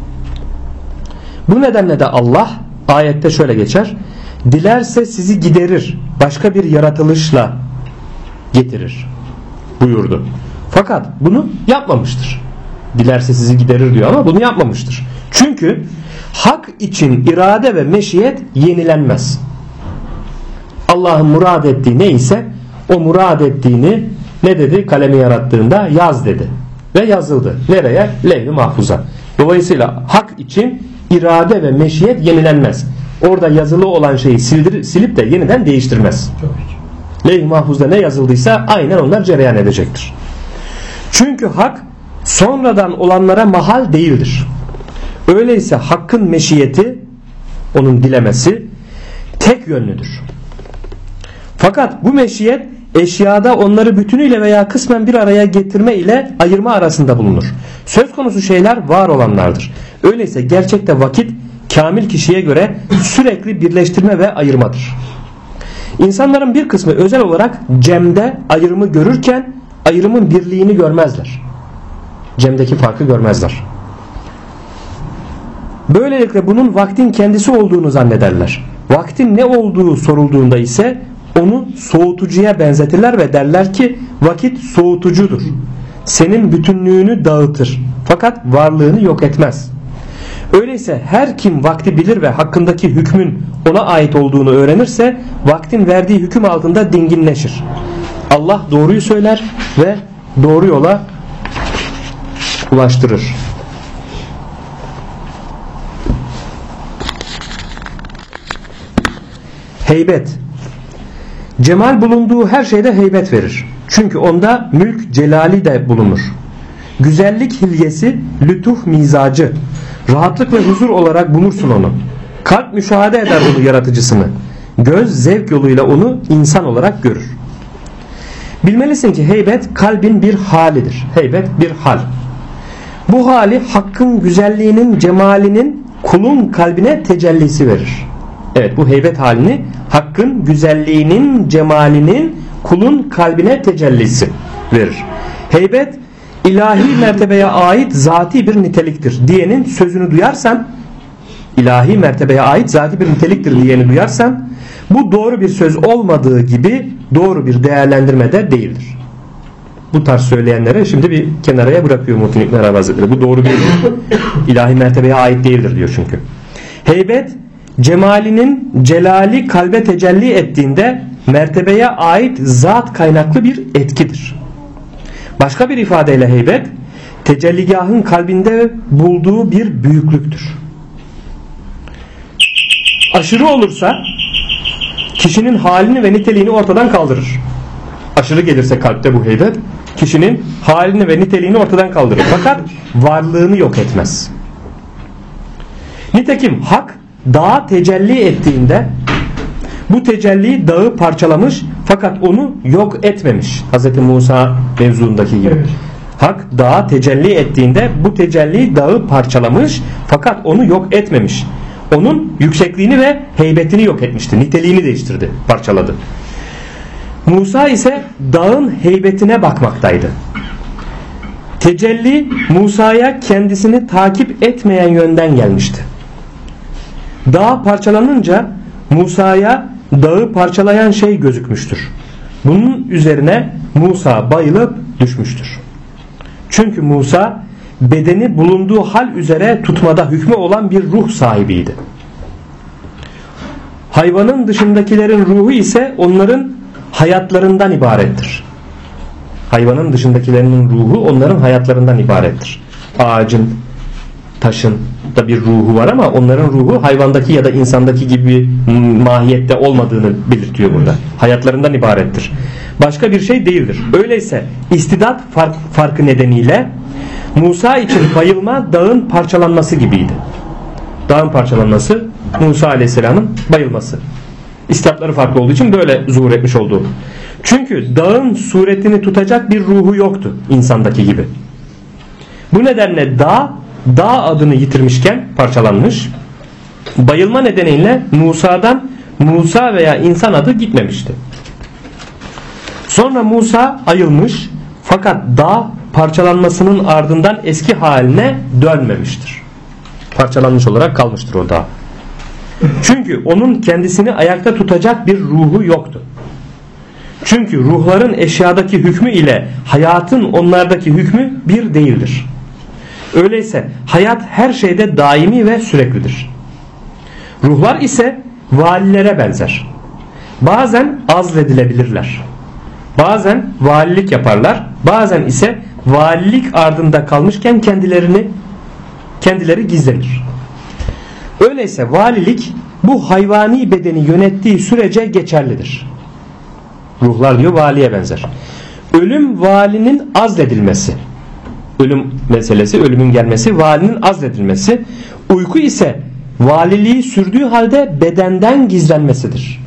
Bu nedenle de Allah ayette şöyle geçer: dilerse sizi giderir, başka bir yaratılışla getirir buyurdu. Fakat bunu yapmamıştır. Dilerse sizi giderir diyor ama bunu yapmamıştır. Çünkü hak için irade ve meşiyet yenilenmez. Allah'ın murad ettiği neyse o murad ettiğini ne dedi? Kalemi yarattığında yaz dedi. Ve yazıldı. Nereye? Levh-i mahfuza. Dolayısıyla hak için irade ve meşiyet yenilenmez. Orada yazılı olan şeyi silip de yeniden değiştirmez. Levh-i mahfuzda ne yazıldıysa aynen onlar cereyan edecektir. Çünkü hak sonradan olanlara mahal değildir. Öyleyse hakkın meşiyeti, onun dilemesi tek yönlüdür. Fakat bu meşiyet eşyada onları bütünüyle veya kısmen bir araya getirme ile ayırma arasında bulunur. Söz konusu şeyler var olanlardır. Öyleyse gerçekte vakit kamil kişiye göre sürekli birleştirme ve ayırmadır. İnsanların bir kısmı özel olarak cemde ayrımı görürken ayrımın birliğini görmezler. Cemdeki farkı görmezler. Böylelikle bunun vaktin kendisi olduğunu zannederler. Vaktin ne olduğu sorulduğunda ise onu soğutucuya benzetirler ve derler ki vakit soğutucudur. Senin bütünlüğünü dağıtır. Fakat varlığını yok etmez. Öyleyse her kim vakti bilir ve hakkındaki hükmün ona ait olduğunu öğrenirse vaktin verdiği hüküm altında dinginleşir. Allah doğruyu söyler ve doğru yola ulaştırır. Heybet. Cemal bulunduğu her şeyde heybet verir. Çünkü onda mülk celali de bulunur. Güzellik hilyesi, lütuf mizacı, rahatlık ve huzur olarak bulursun onu. Kalp müşahede eder onu yaratıcısını. Göz zevk yoluyla onu insan olarak görür. Bilmelisin ki heybet kalbin bir halidir. Heybet bir hal. Bu hali hakkın güzelliğinin, cemalinin kulun kalbine tecellisi verir. Evet, bu heybet halini hakkın güzelliğinin, cemalinin kulun kalbine tecellisi verir. Heybet ilahi mertebeye ait zati bir niteliktir diyenin sözünü duyarsan, ilahi mertebeye ait zati bir niteliktir diyeni duyarsan, bu doğru bir söz olmadığı gibi doğru bir değerlendirme de değildir. Bu tarz söyleyenlere şimdi bir kenaraya bırakıyor Muhittin İbn Arabi Hazretleri. Bu doğru bir ilahi mertebeye ait değildir diyor çünkü. Heybet cemalinin celali kalbe tecelli ettiğinde mertebeye ait zat kaynaklı bir etkidir. Başka bir ifadeyle heybet tecelligahın kalbinde bulduğu bir büyüklüktür. Aşırı olursa kişinin halini ve niteliğini ortadan kaldırır. Aşırı gelirse kalpte bu heybet kişinin halini ve niteliğini ortadan kaldırır. Fakat varlığını yok etmez. Nitekim hak dağa tecelli ettiğinde bu tecelli dağı parçalamış fakat onu yok etmemiş. Hz. Musa mevzuundaki gibi. Evet. Hak dağa tecelli ettiğinde bu tecelli dağı parçalamış fakat onu yok etmemiş. Onun yüksekliğini ve heybetini yok etmişti. Niteliğini değiştirdi, parçaladı. Musa ise dağın heybetine bakmaktaydı. Tecelli Musa'ya kendisini takip etmeyen yönden gelmişti. Dağ parçalanınca Musa'ya dağı parçalayan şey gözükmüştür. Bunun üzerine Musa bayılıp düşmüştür. Çünkü Musa bedeni bulunduğu hal üzere tutmada hükmü olan bir ruh sahibiydi. Hayvanın dışındakilerin ruhu ise onların hayatlarından ibarettir. Hayvanın dışındakilerinin ruhu onların hayatlarından ibarettir. Ağacın, taşın da bir ruhu var ama onların ruhu hayvandaki ya da insandaki gibi mahiyette olmadığını belirtiyor burada. Hayatlarından ibarettir. Başka bir şey değildir. Öyleyse istidat farkı nedeniyle Musa için bayılma dağın parçalanması gibiydi. Dağın parçalanması Musa Aleyhisselam'ın bayılması. İstidatları farklı olduğu için böyle zuhur etmiş oldu. Çünkü dağın suretini tutacak bir ruhu yoktu insandaki gibi. Bu nedenle dağ adını yitirmişken parçalanmış. Bayılma nedeniyle Musa'dan Musa veya insan adı gitmemişti. Sonra Musa ayılmış fakat dağ parçalanmasının ardından eski haline dönmemiştir. Parçalanmış olarak kalmıştır o dağ. Çünkü onun kendisini ayakta tutacak bir ruhu yoktu. Çünkü ruhların eşyadaki hükmü ile hayatın onlardaki hükmü bir değildir. Öyleyse hayat her şeyde daimi ve süreklidir. Ruhlar ise valilere benzer. Bazen azledilebilirler. Bazen valilik yaparlar. Bazen ise valilik ardında kalmışken kendileri gizlenir. Öyleyse valilik bu hayvani bedeni yönettiği sürece geçerlidir. Ruhlar diyor valiye benzer. Ölüm valinin azledilmesi. Ölüm meselesi, ölümün gelmesi, valinin azledilmesi. Uyku ise valiliği sürdüğü halde bedenden gizlenmesidir.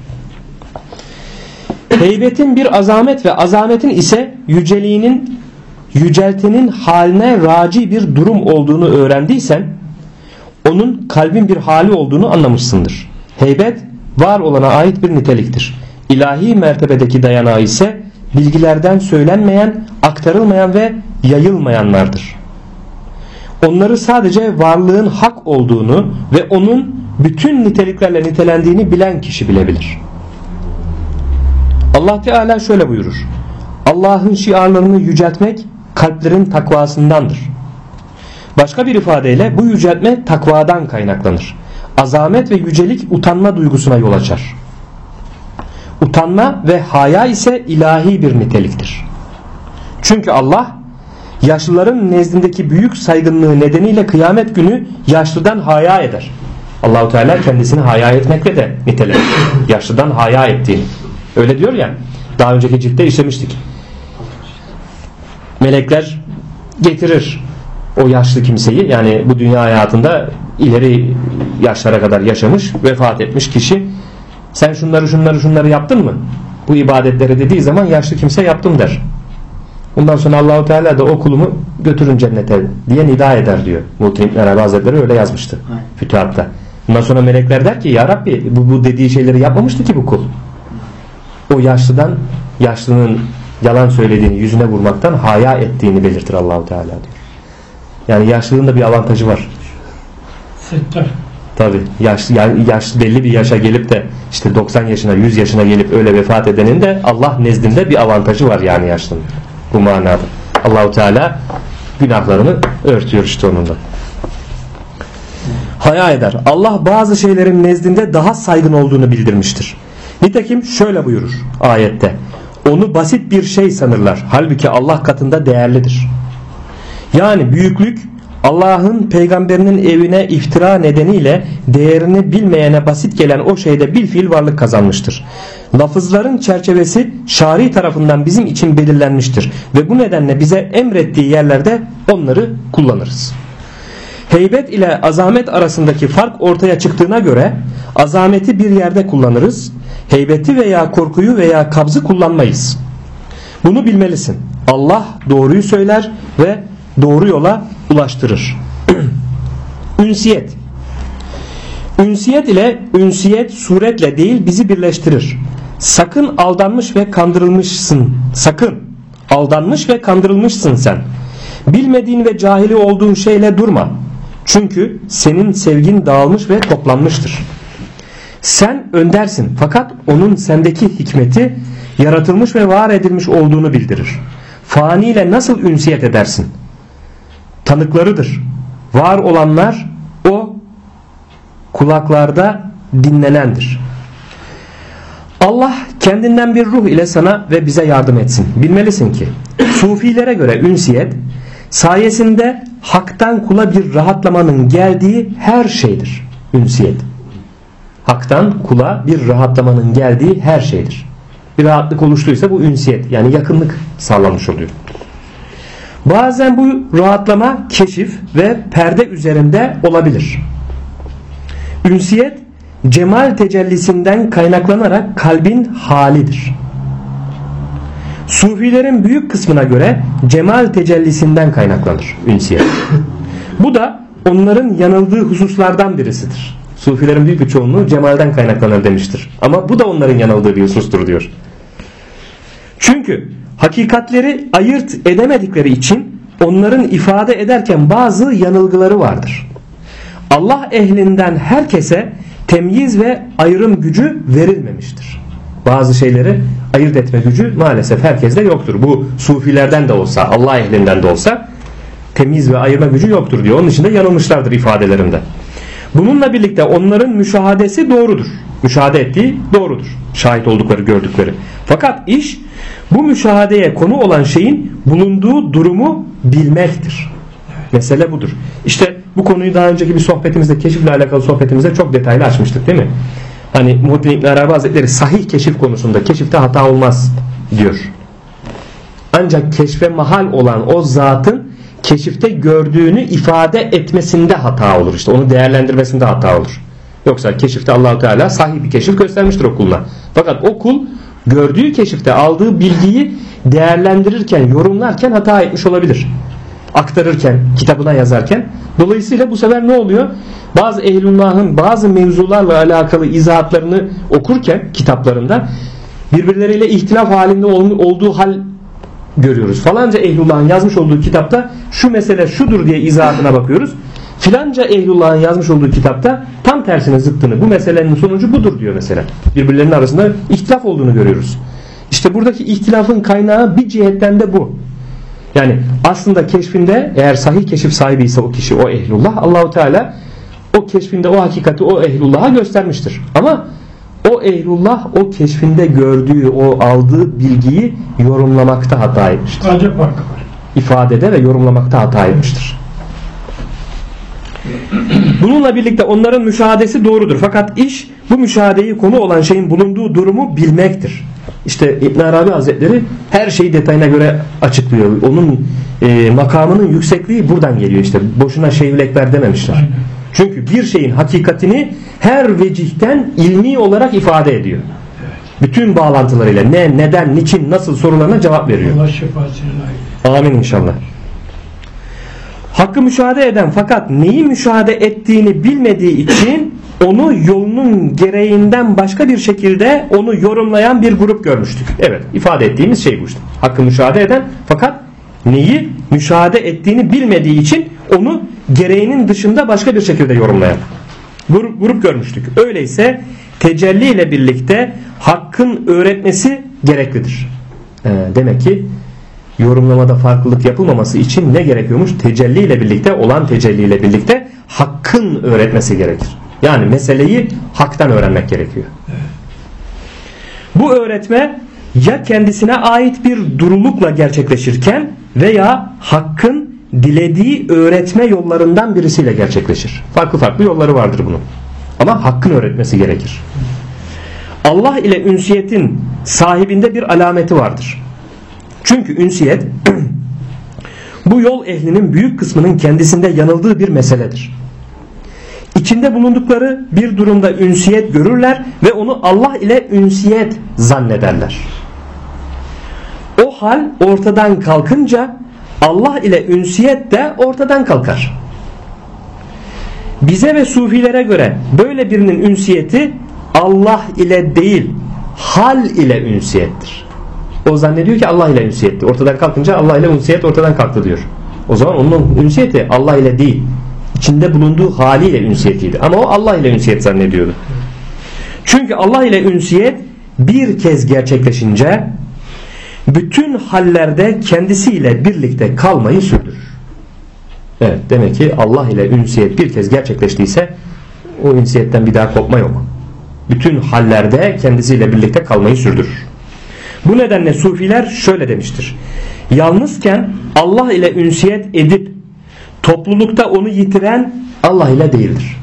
Heybetin bir azamet ve azametin ise yüceltenin haline raci bir durum olduğunu öğrendiysen onun kalbin bir hali olduğunu anlamışsındır. Heybet var olana ait bir niteliktir. İlahi mertebedeki dayanağı ise bilgilerden söylenmeyen, aktarılmayan ve yayılmayanlardır. Onları sadece varlığın hak olduğunu ve onun bütün niteliklerle nitelendiğini bilen kişi bilebilir. Allah Teala şöyle buyurur: Allah'ın şiarlarını yüceltmek kalplerin takvasındandır. Başka bir ifadeyle bu yüceltme takvadan kaynaklanır. Azamet ve yücelik utanma duygusuna yol açar. Utanma ve haya ise ilahi bir niteliktir. Çünkü Allah yaşlıların nezdindeki büyük saygınlığı nedeniyle kıyamet günü yaşlıdan haya eder. Allah-u Teala kendisini haya etmekle de nitelenir. Yaşlıdan haya ettiğini. Öyle diyor ya, daha önceki ciltte işlemiştik. Melekler getirir o yaşlı kimseyi, yani bu dünya hayatında ileri yaşlara kadar yaşamış, vefat etmiş kişi. Sen şunları yaptın mı? Bu ibadetleri dediği zaman yaşlı kimse yaptım der. Bundan sonra Allah-u Teala da o kulumu götürün cennete diye nida eder diyor. Muhittin İbn Arabi Hazretleri öyle yazmıştı Fütuhat'ta. Bundan sonra melekler der ki ya Rabbi bu dediği şeyleri yapmamıştı ki bu kul. O yaşlının yalan söylediğini, yüzüne vurmaktan haya ettiğini belirtir Allah-u Teala diyor. Yani yaşlılığın da bir avantajı var. Settar. Tabii yaş belli bir yaşa gelip de işte 90 yaşına 100 yaşına gelip öyle vefat edenin de Allah nezdinde bir avantajı var yani yaşlının. Bu manada. Allah-u Teala günahlarını örtüyor işte onunla. Haya eder. Allah bazı şeylerin nezdinde daha saygın olduğunu bildirmiştir. Nitekim şöyle buyurur ayette: onu basit bir şey sanırlar. Halbuki Allah katında değerlidir. Yani büyüklük Allah'ın peygamberinin evine iftira nedeniyle değerini bilmeyene basit gelen o şeyde bilfiil varlık kazanmıştır. Lafızların çerçevesi şari tarafından bizim için belirlenmiştir ve bu nedenle bize emrettiği yerlerde onları kullanırız. Heybet ile azamet arasındaki fark ortaya çıktığına göre azameti bir yerde kullanırız, heybeti veya korkuyu veya kabzı kullanmayız. Bunu bilmelisin. Allah doğruyu söyler ve doğru yola ulaştırır. Ünsiyet. Ünsiyet ile ünsiyet suretle değil bizi birleştirir. Sakın aldanmış ve kandırılmışsın. Sakın aldanmış ve kandırılmışsın sen. Bilmediğin ve cahili olduğun şeyle durma. Çünkü senin sevgin dağılmış ve toplanmıştır. Sen öndersin fakat onun sendeki hikmeti yaratılmış ve var edilmiş olduğunu bildirir. Faniyle nasıl ünsiyet edersin? Tanıklarıdır. Var olanlar o kulaklarda dinlenendir. Allah kendinden bir ruh ile sana ve bize yardım etsin. Bilmelisin ki Sufilere göre ünsiyet sayesinde haktan kula bir rahatlamanın geldiği her şeydir. Ünsiyet. Haktan kula bir rahatlamanın geldiği her şeydir. Bir rahatlık oluştuysa bu ünsiyet, yani yakınlık sağlanmış oluyor. Bazen bu rahatlama keşif ve perde üzerinde olabilir. Ünsiyet cemal tecellisinden kaynaklanarak kalbin halidir. Sufilerin büyük kısmına göre cemal tecellisinden kaynaklanır ünsiyet. Bu da onların yanıldığı hususlardan birisidir. Sufilerin büyük bir çoğunluğu cemalden kaynaklanır demiştir. Ama bu da onların yanıldığı bir husustur diyor. Çünkü hakikatleri ayırt edemedikleri için onların ifade ederken bazı yanılgıları vardır. Allah ehlinden herkese temyiz ve ayrım gücü verilmemiştir. Bazı şeyleri ayırt etme gücü maalesef herkeste yoktur. Bu sufilerden de olsa, Allah ehlinden de olsa temyiz ve ayırma gücü yoktur diyor. Onun için de yanılmışlardır ifadelerinde. Bununla birlikte onların müşahadesi doğrudur. Müşahede ettiği doğrudur. Şahit oldukları, gördükleri. Fakat iş bu müşahadeye konu olan şeyin bulunduğu durumu bilmektir. Mesele budur. İşte bu konuyu daha önceki bir sohbetimizde, keşifle alakalı sohbetimizde çok detaylı açmıştık değil mi? Hani Muhittin İbn Arabi Hazretleri sahih keşif konusunda keşifte hata olmaz diyor. Ancak keşfe mahal olan o zatın keşifte gördüğünü ifade etmesinde hata olur. İşte onu değerlendirmesinde hata olur. Yoksa keşifte Allah-u Teala sahih bir keşif göstermiştir o kuluna. Fakat o kul gördüğü keşifte aldığı bilgiyi değerlendirirken, yorumlarken hata etmiş olabilir. Aktarırken, kitabına yazarken. Dolayısıyla bu sefer ne oluyor? Bazı ehlullahın bazı mevzularla alakalı izahatlarını okurken kitaplarında birbirleriyle ihtilaf halinde olduğu hal görüyoruz. Falanca ehlullahın yazmış olduğu kitapta şu mesele şudur diye izahatına bakıyoruz. Filanca ehlullahın yazmış olduğu kitapta tam tersine zıttını, bu meselenin sonucu budur diyor mesela. Birbirlerinin arasında ihtilaf olduğunu görüyoruz. İşte buradaki ihtilafın kaynağı bir cihetten de bu. Yani aslında keşfinde eğer sahih keşif sahibi ise o kişi, o ehlullah, Allah-u Teala o keşfinde o hakikati o ehlullah'a göstermiştir. Ama o ehlullah o keşfinde gördüğü, o aldığı bilgiyi yorumlamakta hata etmiştir. Sadece farkı var. İfadede ve yorumlamakta hata etmiştir. Bununla birlikte onların müşahadesi doğrudur. Fakat iş bu müşahadeyi konu olan şeyin bulunduğu durumu bilmektir. İşte İbn Arabi Hazretleri her şeyi detayına göre açıklıyor. Onun makamının yüksekliği buradan geliyor işte. Boşuna Şeyhül Ekber dememişler. Aynen. Çünkü bir şeyin hakikatini her vecihten ilmi olarak ifade ediyor. Bütün bağlantılarıyla ne, neden, niçin, nasıl sorularına cevap veriyor. Allah şefaatine layık. Amin inşallah. Hakkı müşahede eden fakat neyi müşahede ettiğini bilmediği için onu yolunun gereğinden başka bir şekilde onu yorumlayan bir grup görmüştük. Evet, ifade ettiğimiz şey bu işte. Hakkı müşahede eden fakat neyi müşahede ettiğini bilmediği için onu gereğinin dışında başka bir şekilde yorumlayan grup görmüştük. Öyleyse tecelli ile birlikte hakkın öğretmesi gereklidir. Demek ki yorumlamada farklılık yapılmaması için ne gerekiyormuş? Tecelli ile birlikte, olan tecelli ile birlikte hakkın öğretmesi gerekir. Yani meseleyi haktan öğrenmek gerekiyor. Bu öğretme ya kendisine ait bir durulukla gerçekleşirken veya hakkın dilediği öğretme yollarından birisiyle gerçekleşir. Farklı farklı yolları vardır bunun. Ama hakkın öğretmesi gerekir. Allah ile ünsiyetin sahibinde bir alameti vardır. Çünkü ünsiyet bu yol ehlinin büyük kısmının kendisinde yanıldığı bir meseledir. İçinde bulundukları bir durumda ünsiyet görürler ve onu Allah ile ünsiyet zannederler. O hal ortadan kalkınca Allah ile ünsiyet de ortadan kalkar. Bize ve sufilere göre böyle birinin ünsiyeti Allah ile değil, hal ile ünsiyettir. O zannediyor ki Allah ile ünsiyetti. Ortadan kalkınca Allah ile ünsiyet ortadan kalktı diyor. O zaman onun ünsiyeti Allah ile değil, içinde bulunduğu haliyle ünsiyetiydi. Ama o Allah ile ünsiyet zannediyordu. Çünkü Allah ile ünsiyet bir kez gerçekleşince bütün hallerde kendisiyle birlikte kalmayı sürdürür. Evet, demek ki Allah ile ünsiyet bir kez gerçekleştiyse o ünsiyetten bir daha kopma yok. Bütün hallerde kendisiyle birlikte kalmayı sürdürür. Bu nedenle sufiler şöyle demiştir: yalnızken Allah ile ünsiyet edip toplulukta onu yitiren Allah ile değildir.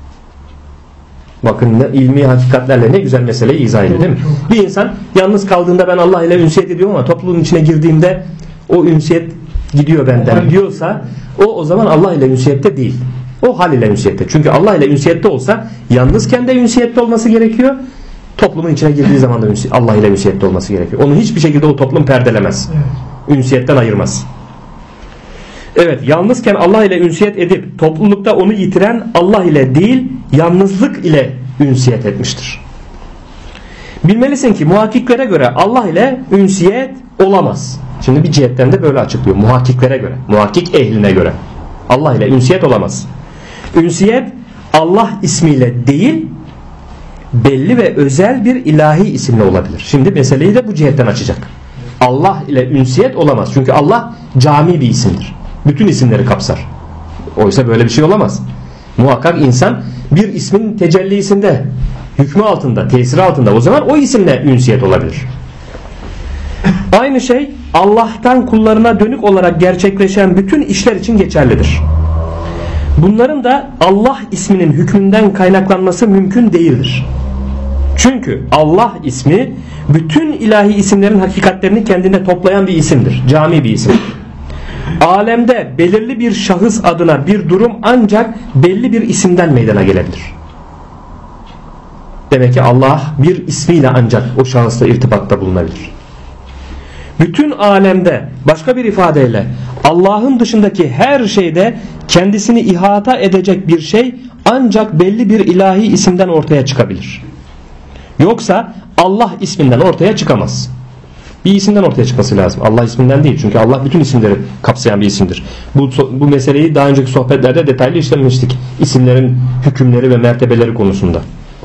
Bakın ne ilmi hakikatlerle ne güzel meseleyi izah ediyor değil mi? Bir insan yalnız kaldığında ben Allah ile ünsiyet ediyorum ama topluluğun içine girdiğimde o ünsiyet gidiyor benden diyorsa o zaman Allah ile ünsiyette değil. O hal ile ünsiyette. Çünkü Allah ile ünsiyette olsa yalnızken de ünsiyette olması gerekiyor. Toplumun içine girdiği zaman da Allah ile ünsiyette olması gerekiyor. Onu hiçbir şekilde o toplum perdelemez. Ünsiyetten ayırmaz. Evet, yalnızken Allah ile ünsiyet edip toplulukta onu yitiren Allah ile değil, yalnızlık ile ünsiyet etmiştir. Bilmelisin ki muhakkiklere göre Allah ile ünsiyet olamaz. Şimdi bir cihetten de böyle açıklıyor. Muhakkiklere göre, muhakkik ehline göre Allah ile ünsiyet olamaz. Ünsiyet Allah ismiyle değil, belli ve özel bir ilahi isimle olabilir. Şimdi meseleyi de bu cihetten açacak. Allah ile ünsiyet olamaz. Çünkü Allah cami bir isimdir. Bütün isimleri kapsar. Oysa böyle bir şey olamaz. Muhakkak insan bir ismin tecellisinde, hükmü altında, tesiri altında. O zaman o isimle ünsiyet olabilir. Aynı şey Allah'tan kullarına dönük olarak gerçekleşen bütün işler için geçerlidir. Bunların da Allah isminin hükmünden kaynaklanması mümkün değildir. Çünkü Allah ismi bütün ilahi isimlerin hakikatlerini kendine toplayan bir isimdir. Cami bir isimdir. Alemde belirli bir şahıs adına bir durum ancak belli bir isimden meydana gelebilir. Demek ki Allah bir ismiyle ancak o şahısla irtibatta bulunabilir. Bütün alemde, başka bir ifadeyle Allah'ın dışındaki her şeyde kendisini ihata edecek bir şey ancak belli bir ilahi isimden ortaya çıkabilir. Yoksa Allah isminden ortaya çıkamaz. Bir isimden ortaya çıkması lazım. Allah isminden değil. Çünkü Allah bütün isimleri kapsayan bir isimdir. Bu meseleyi daha önceki sohbetlerde detaylı işlemiştik. İsimlerin hükümleri ve mertebeleri konusunda.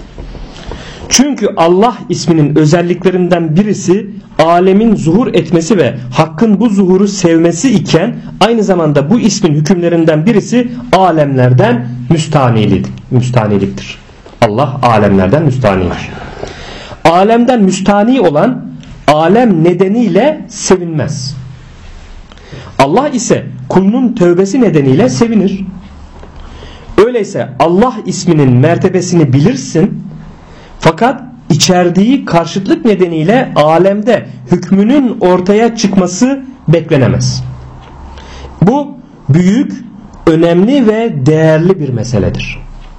Çünkü Allah isminin özelliklerinden birisi alemin zuhur etmesi ve hakkın bu zuhuru sevmesi iken aynı zamanda bu ismin hükümlerinden birisi alemlerden müstaniliktir. Allah alemlerden müstanidir. Alemden müstani olan alem nedeniyle sevinmez. Allah ise kulunun tövbesi nedeniyle sevinir. Öyleyse Allah isminin mertebesini bilirsin, fakat içerdiği karşıtlık nedeniyle alemde hükmünün ortaya çıkması beklenemez. Bu büyük, önemli ve değerli bir meseledir.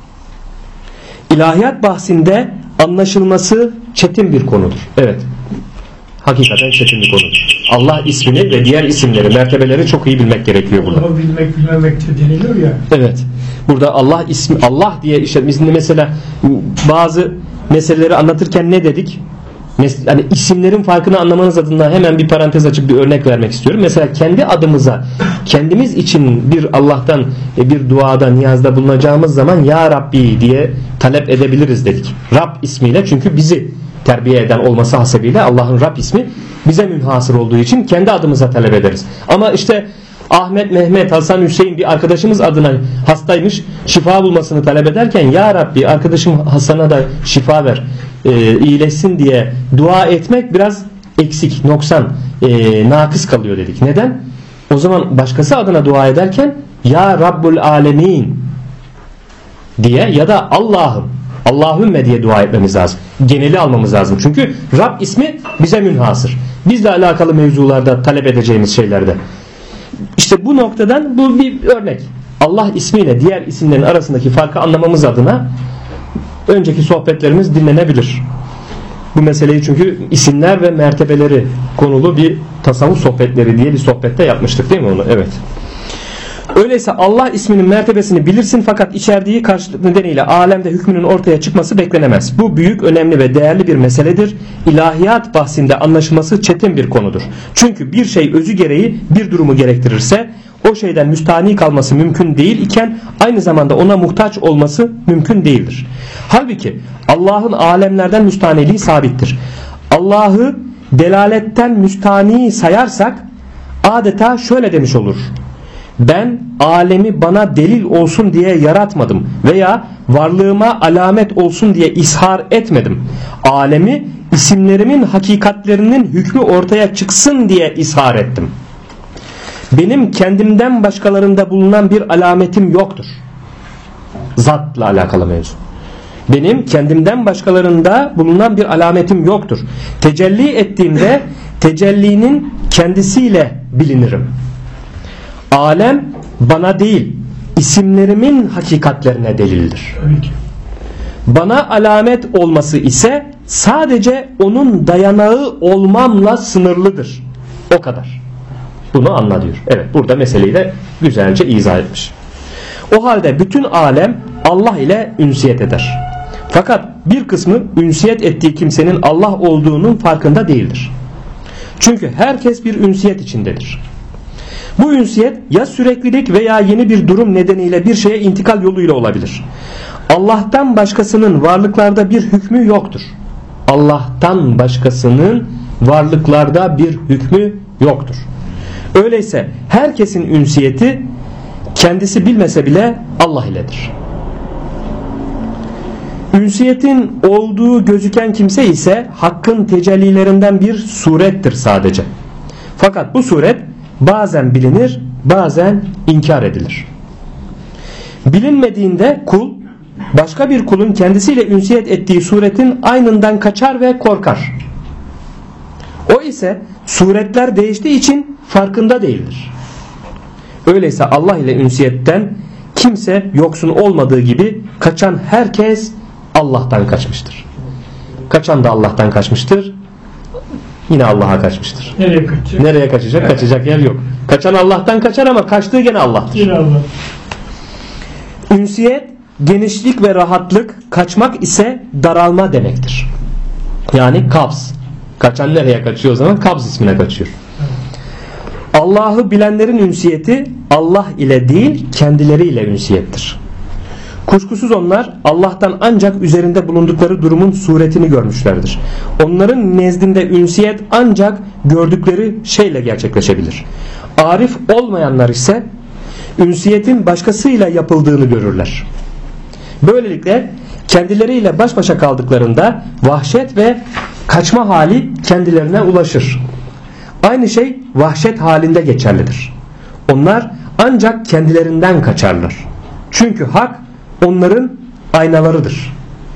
İlahiyat bahsinde anlaşılması çetin bir konudur. Evet, hakikaten çetin bir konudur. Allah ismini ve diğer isimleri, mertebeleri çok iyi bilmek gerekiyor burada. Ama bilmek bilmemekte deniliyor ya. Evet. Burada Allah ismi, Allah diye işte biz mesela bazı meseleleri anlatırken ne dedik? Hani isimlerin farkını anlamanız adına hemen bir parantez açıp bir örnek vermek istiyorum. Mesela kendi adımıza, kendimiz için bir Allah'tan bir duada, niyazda bulunacağımız zaman Ya Rabbi diye talep edebiliriz dedik. Rab ismiyle, çünkü bizi terbiye eden olması hasebiyle Allah'ın Rab ismi bize münhasır olduğu için kendi adımıza talep ederiz. Ama işte Ahmet, Mehmet, Hasan, Hüseyin bir arkadaşımız adına hastaymış, şifa bulmasını talep ederken Ya Rabbi arkadaşım Hasan'a da şifa ver, iyileşsin diye dua etmek biraz eksik, noksan, nakıs kalıyor dedik. Neden? O zaman başkası adına dua ederken Ya Rabbul Alemin diye ya da Allah'ım, Allahümme diye dua etmemiz lazım. Geneli almamız lazım. Çünkü Rab ismi bize münhasır. Bizle alakalı mevzularda talep edeceğimiz şeylerde. İşte bu noktadan bu bir örnek. Allah ismiyle diğer isimlerin arasındaki farkı anlamamız adına önceki sohbetlerimiz dinlenebilir. Bu meseleyi çünkü isimler ve mertebeleri konulu bir tasavvuf sohbetleri diye bir sohbette yapmıştık değil mi onu? Evet. Öyleyse Allah isminin mertebesini bilirsin, fakat içerdiği karşılık nedeniyle alemde hükmünün ortaya çıkması beklenemez. Bu büyük, önemli ve değerli bir meseledir. İlahiyat bahsinde anlaşılması çetin bir konudur. Çünkü bir şey özü gereği bir durumu gerektirirse o şeyden müstani kalması mümkün değil iken aynı zamanda ona muhtaç olması mümkün değildir. Halbuki Allah'ın alemlerden müstaniliği sabittir. Allah'ı delaletten müstani sayarsak adeta şöyle demiş olur: ben alemi bana delil olsun diye yaratmadım veya varlığıma alamet olsun diye ishar etmedim. Alemi isimlerimin hakikatlerinin hükmü ortaya çıksın diye ishar ettim. Benim kendimden başkalarında bulunan bir alametim yoktur. Zatla alakalı mevzu. Benim kendimden başkalarında bulunan bir alametim yoktur. Tecelli ettiğimde tecellinin kendisiyle bilinirim. Alem bana değil, isimlerimin hakikatlerine delildir. Bana alamet olması ise sadece onun dayanağı olmamla sınırlıdır. O kadar. Bunu anla diyor. Evet, burada meseleyi de güzelce izah etmiş. O halde bütün alem Allah ile ünsiyet eder. Fakat bir kısmı ünsiyet ettiği kimsenin Allah olduğunun farkında değildir. Çünkü herkes bir ünsiyet içindedir. Bu ünsiyet ya süreklilik veya yeni bir durum nedeniyle bir şeye intikal yoluyla olabilir. Allah'tan başkasının varlıklarda bir hükmü yoktur. Allah'tan başkasının varlıklarda bir hükmü yoktur. Öyleyse herkesin ünsiyeti kendisi bilmese bile Allah iledir. Ünsiyetin olduğu gözüken kimse ise Hakk'ın tecellilerinden bir surettir sadece. Fakat bu suret bazen bilinir, bazen inkar edilir. Bilinmediğinde kul başka bir kulun kendisiyle ünsiyet ettiği suretin aynından kaçar ve korkar. O ise suretler değiştiği için farkında değildir. Öyleyse Allah ile ünsiyetten kimse yoksun olmadığı gibi kaçan herkes Allah'tan kaçmıştır. Kaçan da Allah'tan kaçmıştır. Yine Allah'a kaçmıştır. Nereye kaçacak? Nereye kaçacak? Evet. Kaçacak yer yok. Kaçan Allah'tan kaçar ama kaçtığı gene Allah'tır. Yine Allah. Ünsiyet, genişlik ve rahatlık, kaçmak ise daralma demektir. Yani kabz. Kaçan nereye kaçıyor o zaman? Kabz ismine kaçıyor. Allah'ı bilenlerin ünsiyeti Allah ile değil kendileriyle ünsiyettir. Kuşkusuz onlar Allah'tan ancak üzerinde bulundukları durumun suretini görmüşlerdir. Onların nezdinde ünsiyet ancak gördükleri şeyle gerçekleşebilir. Arif olmayanlar ise ünsiyetin başkasıyla yapıldığını görürler. Böylelikle kendileriyle baş başa kaldıklarında vahşet ve kaçma hali kendilerine ulaşır. Aynı şey vahşet halinde geçerlidir. Onlar ancak kendilerinden kaçarlar. Çünkü hak onların aynalarıdır.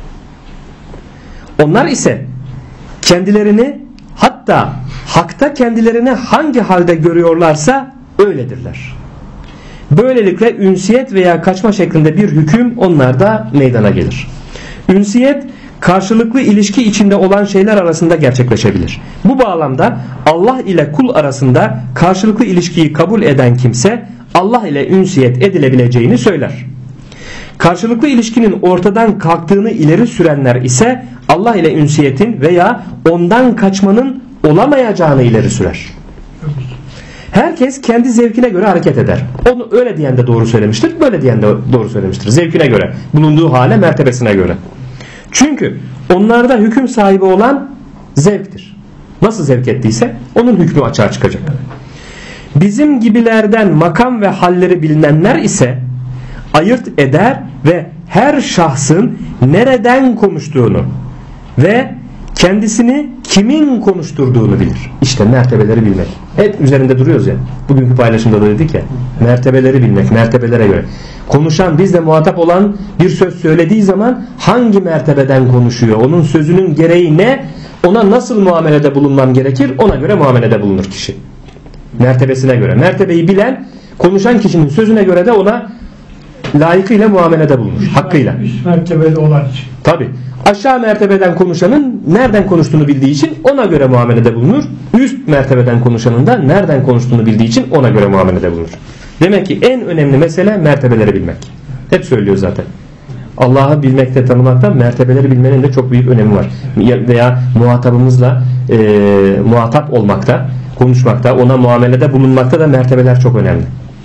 Onlar ise kendilerini, hatta hakta kendilerini hangi halde görüyorlarsa öyledirler. Böylelikle ünsiyet veya kaçma şeklinde bir hüküm onlarda meydana gelir. Ünsiyet karşılıklı ilişki içinde olan şeyler arasında gerçekleşebilir. Bu bağlamda Allah ile kul arasında karşılıklı ilişkiyi kabul eden kimse Allah ile ünsiyet edilebileceğini söyler. Karşılıklı ilişkinin ortadan kalktığını ileri sürenler ise Allah ile ünsiyetin veya ondan kaçmanın olamayacağını ileri sürer. Herkes kendi zevkine göre hareket eder. Onu öyle diyen de doğru söylemiştir, böyle diyen de doğru söylemiştir. Zevkine göre, bulunduğu hale, mertebesine göre. Çünkü onlarda hüküm sahibi olan zevktir. Nasıl zevk ettiyse onun hükmü açığa çıkacak. Bizim gibilerden makam ve halleri bilinenler ise ayırt eder ve her şahsın nereden konuştuğunu ve kendisini kimin konuşturduğunu bilir. İşte mertebeleri bilmek. Hep üzerinde duruyoruz ya. Bugünkü paylaşımda da dedik ya. Mertebeleri bilmek, mertebelere göre. Konuşan, bizle muhatap olan bir söz söylediği zaman hangi mertebeden konuşuyor? Onun sözünün gereği ne? Ona nasıl muamelede bulunmam gerekir? Ona göre muamelede bulunur kişi. Mertebesine göre. Mertebeyi bilen, konuşan kişinin sözüne göre de ona layıkıyla muamelede bulunur. Hakkıyla. Üst mertebede olan için. Tabi. Aşağı mertebeden konuşanın nereden konuştuğunu bildiği için ona göre muamelede bulunur. Üst mertebeden konuşanın da nereden konuştuğunu bildiği için ona göre muamelede bulunur. Demek ki en önemli mesele mertebeleri bilmek. Hep söylüyor zaten. Allah'ı bilmekte, tanımakta mertebeleri bilmenin de çok büyük önemi var. Veya muhatabımızla muhatap olmakta, konuşmakta, ona muamelede bulunmakta da mertebeler çok önemli.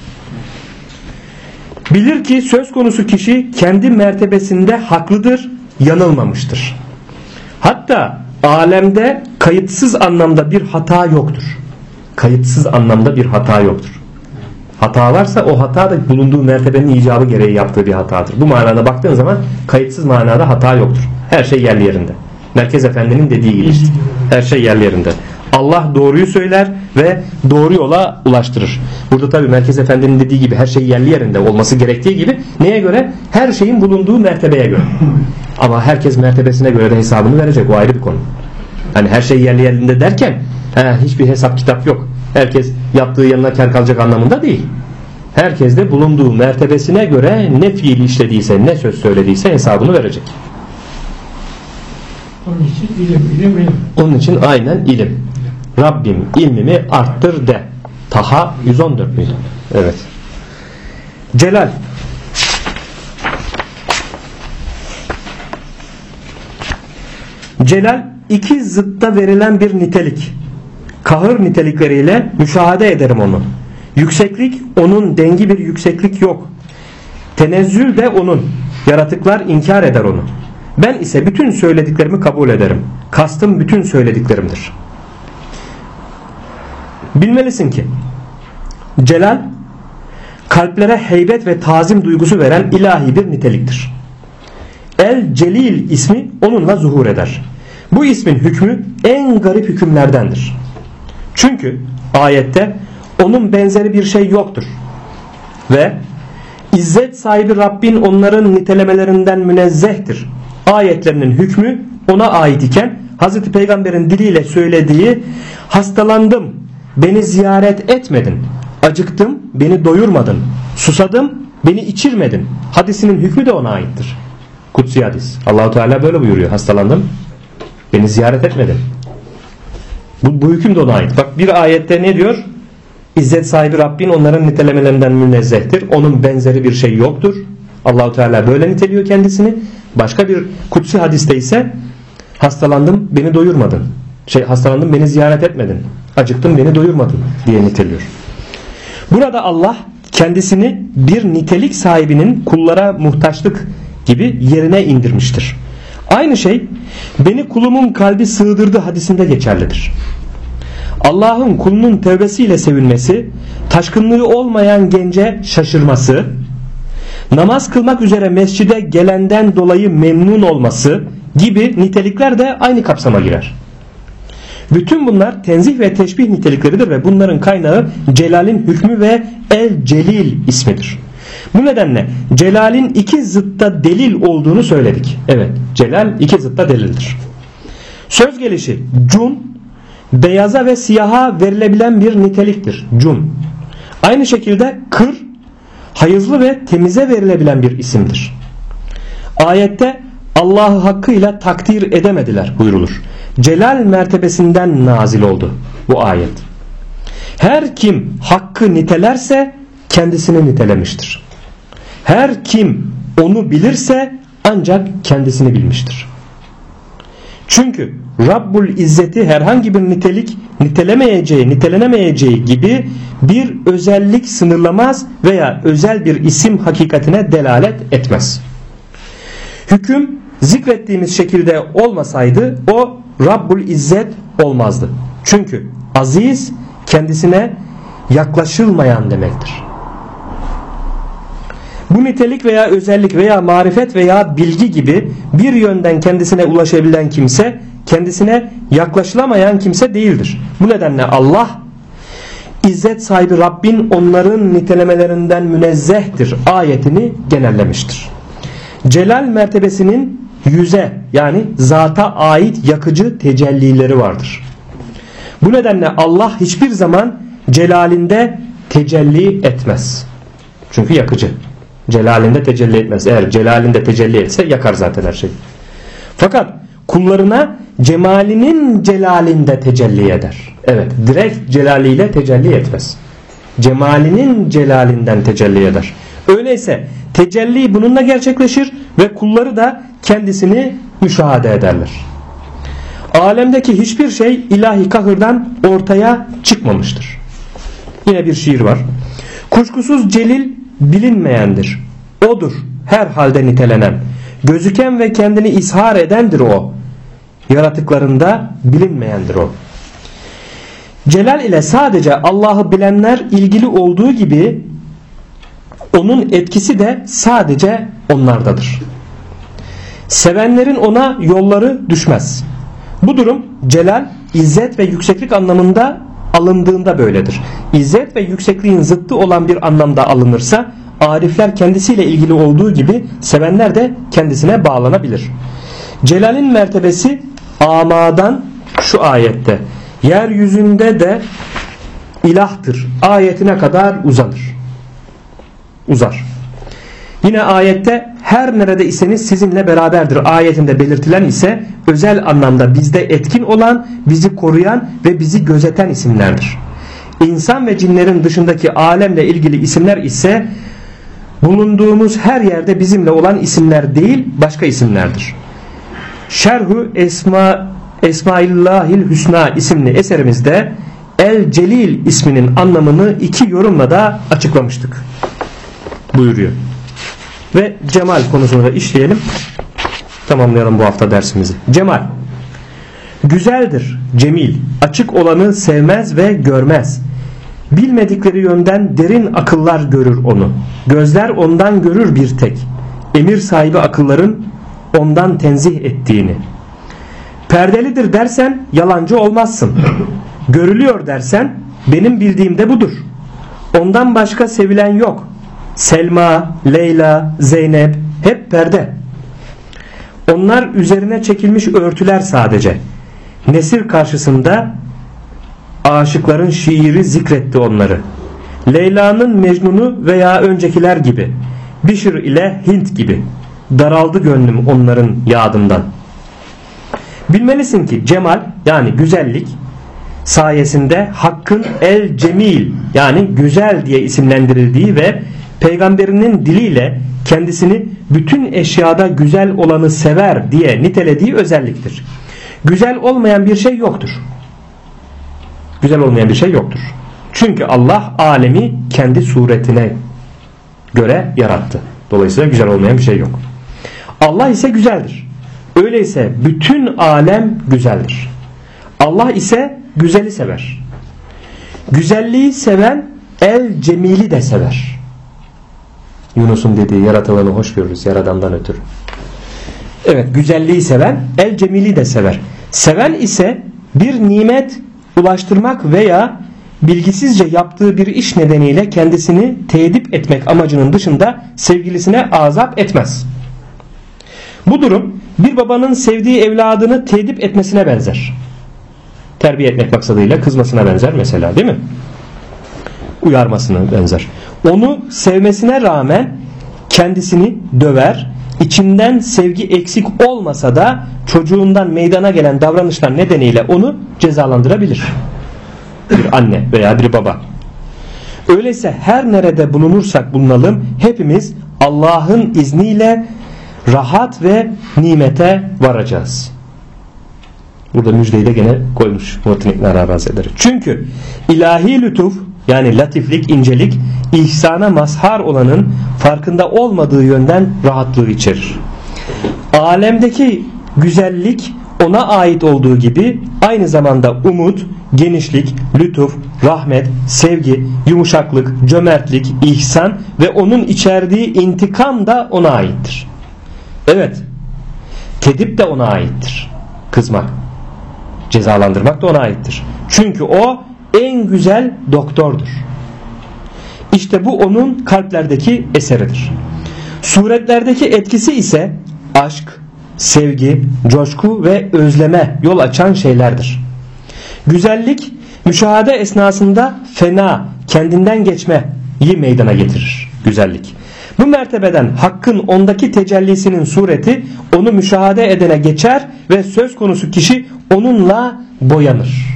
Bilir ki söz konusu kişi kendi mertebesinde haklıdır, yanılmamıştır. Hatta alemde kayıtsız anlamda bir hata yoktur. Kayıtsız anlamda bir hata yoktur. Hata varsa o hata da bulunduğu mertebenin icabı gereği yaptığı bir hatadır. Bu manada baktığın zaman kayıtsız manada hata yoktur. Her şey yerli yerinde. Merkez Efendi'nin dediği gibi işte. Her şey yerli yerinde. Allah doğruyu söyler ve doğru yola ulaştırır. Burada tabi Merkez Efendi'nin dediği gibi her şey yerli yerinde olması gerektiği gibi neye göre? Her şeyin bulunduğu mertebeye göre. Ama herkes mertebesine göre de hesabını verecek. O ayrı bir konu. Hani her şey yerli yerinde derken hiçbir hesap kitap yok. Herkes yaptığı yanına kar kalacak anlamında değil. Herkes de bulunduğu mertebesine göre ne fiil işlediyse, ne söz söylediyse hesabını verecek. Onun için ilim. Onun için aynen ilim. Rabbim ilmimi arttır de. Taha 114 müydü? Evet. Celal. Celal iki zıtta verilen bir nitelik. Kahır nitelikleriyle müşahede ederim onu. Yükseklik onun, dengi bir yükseklik yok. Tenezzül de onun. Yaratıklar inkar eder onu. Ben ise bütün söylediklerimi kabul ederim. Kastım bütün söylediklerimdir. Bilmelisin ki celal kalplere heybet ve tazim duygusu veren ilahi bir niteliktir. El Celil ismi onunla zuhur eder. Bu ismin hükmü en garip hükümlerdendir. Çünkü ayette onun benzeri bir şey yoktur. Ve İzzet sahibi Rabbin onların nitelemelerinden münezzehtir. Ayetlerinin hükmü ona ait iken Hz. Peygamber'in diliyle söylediği hastalandım, beni ziyaret etmedin, acıktım, beni doyurmadın, susadım, beni içirmedin hadisinin hükmü de ona aittir. Kutsi hadis. Allah-u Teala böyle buyuruyor. Hastalandım, beni ziyaret etmedin. Bu hüküm de ona ait. Bak bir ayette ne diyor? İzzet sahibi Rabbin onların nitelemelerinden münezzehtir. Onun benzeri bir şey yoktur. Allah-u Teala böyle niteliyor kendisini. Başka bir kutsi hadiste ise hastalandım, beni doyurmadın. Hastalandım, beni ziyaret etmedin. Acıktım, beni doyurmadın diye niteliyor. Burada Allah kendisini bir nitelik sahibinin kullara muhtaçlık gibi yerine indirmiştir. Aynı şey beni kulumun kalbi sığdırdı hadisinde geçerlidir. Allah'ın kulunun tevbesiyle sevinmesi, taşkınlığı olmayan gence şaşırması, namaz kılmak üzere mescide gelenden dolayı memnun olması gibi nitelikler de aynı kapsama girer. Bütün bunlar tenzih ve teşbih nitelikleridir ve bunların kaynağı Celal'in hükmü ve El Celil ismidir. Bu nedenle Celal'in iki zıtta delil olduğunu söyledik. Evet, Celal iki zıtta delildir. Söz gelişi cun, beyaza ve siyaha verilebilen bir niteliktir. Cun. Aynı şekilde kır, hayızlı ve temize verilebilen bir isimdir. Ayette Allah'ı hakkıyla takdir edemediler buyrulur. Celal mertebesinden nazil oldu bu ayet. Her kim hakkı nitelerse kendisini nitelemiştir. Her kim onu bilirse ancak kendisini bilmiştir. Çünkü Rabbul İzzeti herhangi bir nitelik nitelenemeyeceği gibi bir özellik sınırlamaz veya özel bir isim hakikatine delalet etmez. Hüküm zikrettiğimiz şekilde olmasaydı o Rabbul İzzet olmazdı. Çünkü aziz kendisine yaklaşılmayan demektir. Bu nitelik veya özellik veya marifet veya bilgi gibi bir yönden kendisine ulaşabilen kimse kendisine yaklaşılamayan kimse değildir. Bu nedenle Allah İzzet sahibi Rabbin onların nitelemelerinden münezzehtir ayetini genellemiştir. Celal mertebesinin yüze yani zata ait yakıcı tecellileri vardır. Bu nedenle Allah hiçbir zaman celalinde tecelli etmez. Çünkü yakıcı. Celalinde tecelli etmez. Eğer celalinde tecelli etse yakar zaten her şey. Fakat kullarına cemalinin celalinde tecelli eder. Evet, direkt celaliyle tecelli etmez. Cemalinin celalinden tecelli eder. Öyleyse tecelli bununla gerçekleşir ve kulları da kendisini müşahede ederler. Alemdeki hiçbir şey ilahi kahırdan ortaya çıkmamıştır. Yine bir şiir var. Kuşkusuz celil bilinmeyendir. Odur her halde nitelenen. Gözüken ve kendini ishar edendir o. Yaratıklarında bilinmeyendir o. Celal ile sadece Allah'ı bilenler ilgili olduğu gibi onun etkisi de sadece onlardadır. Sevenlerin ona yolları düşmez. Bu durum celal, izzet ve yükseklik anlamında alındığında böyledir. İzzet ve yüksekliğin zıttı olan bir anlamda alınırsa arifler kendisiyle ilgili olduğu gibi sevenler de kendisine bağlanabilir. Celal'in mertebesi amadan şu ayette yeryüzünde de ilahtır ayetine kadar uzar. Yine ayette her nerede iseniz sizinle beraberdir ayetinde belirtilen ise özel anlamda bizde etkin olan, bizi koruyan ve bizi gözeten isimlerdir. İnsan ve cinlerin dışındaki alemle ilgili isimler ise bulunduğumuz her yerde bizimle olan isimler değil, başka isimlerdir. Şerhu Esmaillahil Hüsna isimli eserimizde El Celil isminin anlamını iki yorumla da açıklamıştık buyuruyor. Ve cemal konusunu da işleyelim. Tamamlayalım bu hafta dersimizi. Cemal, güzeldir, cemil, açık olanı sevmez ve görmez. Bilmedikleri yönden derin akıllar görür onu. Gözler ondan görür bir tek. Emir sahibi akılların ondan tenzih ettiğini. Perdelidir dersen yalancı olmazsın. Görülüyor dersen benim bildiğim de budur. Ondan başka sevilen yok. Selma, Leyla, Zeynep hep perde. Onlar üzerine çekilmiş örtüler sadece. Nesir karşısında aşıkların şiiri zikretti onları. Leyla'nın Mecnun'u veya öncekiler gibi. Bişir ile Hint gibi. Daraldı gönlüm onların yadından. Bilmelisin ki cemal yani güzellik sayesinde Hakk'ın El Cemil yani güzel diye isimlendirildiği ve peygamberinin diliyle kendisini bütün eşyada güzel olanı sever diye nitelediği özelliktir. Güzel olmayan bir şey yoktur. Güzel olmayan bir şey yoktur. Çünkü Allah alemi kendi suretine göre yarattı. Dolayısıyla güzel olmayan bir şey yok. Allah ise güzeldir. Öyleyse bütün alem güzeldir. Allah ise güzeli sever. Güzelliği seven El Cemil'i de sever. Yunus'un dediği yaratılanı hoş görürüz yaradandan ötürü. Evet, güzelliği seven El Cemil'i de sever. Seven ise bir nimet ulaştırmak veya bilgisizce yaptığı bir iş nedeniyle kendisini tedip etmek amacının dışında sevgilisine azap etmez. Bu durum bir babanın sevdiği evladını tedip etmesine benzer. Terbiye etmek maksadıyla kızmasına benzer mesela, değil mi? Uyarmasına benzer. Onu sevmesine rağmen kendisini döver, içinden sevgi eksik olmasa da çocuğundan meydana gelen davranışlar nedeniyle onu cezalandırabilir. Bir anne veya bir baba. Öyleyse her nerede bulunursak bulunalım hepimiz Allah'ın izniyle rahat ve nimete varacağız. Burada müjdeyi de gene koymuş Muhittin İbn Arabi Hazretleri. Çünkü ilahi lütuf yani latiflik, incelik ihsana mazhar olanın farkında olmadığı yönden rahatlığı içerir. Alemdeki güzellik ona ait olduğu gibi aynı zamanda umut, genişlik, lütuf, rahmet, sevgi, yumuşaklık, cömertlik, ihsan ve onun içerdiği intikam da ona aittir. Evet, tedip de ona aittir. Kızmak, cezalandırmak da ona aittir. Çünkü o en güzel doktordur. İşte bu onun kalplerdeki eseridir. Suretlerdeki etkisi ise aşk, sevgi, coşku ve özleme yol açan şeylerdir. Güzellik müşahede esnasında fena, kendinden geçmeyi meydana getirir. Güzellik. Bu mertebeden Hakk'ın ondaki tecellisinin sureti onu müşahede edene geçer ve söz konusu kişi onunla boyanır.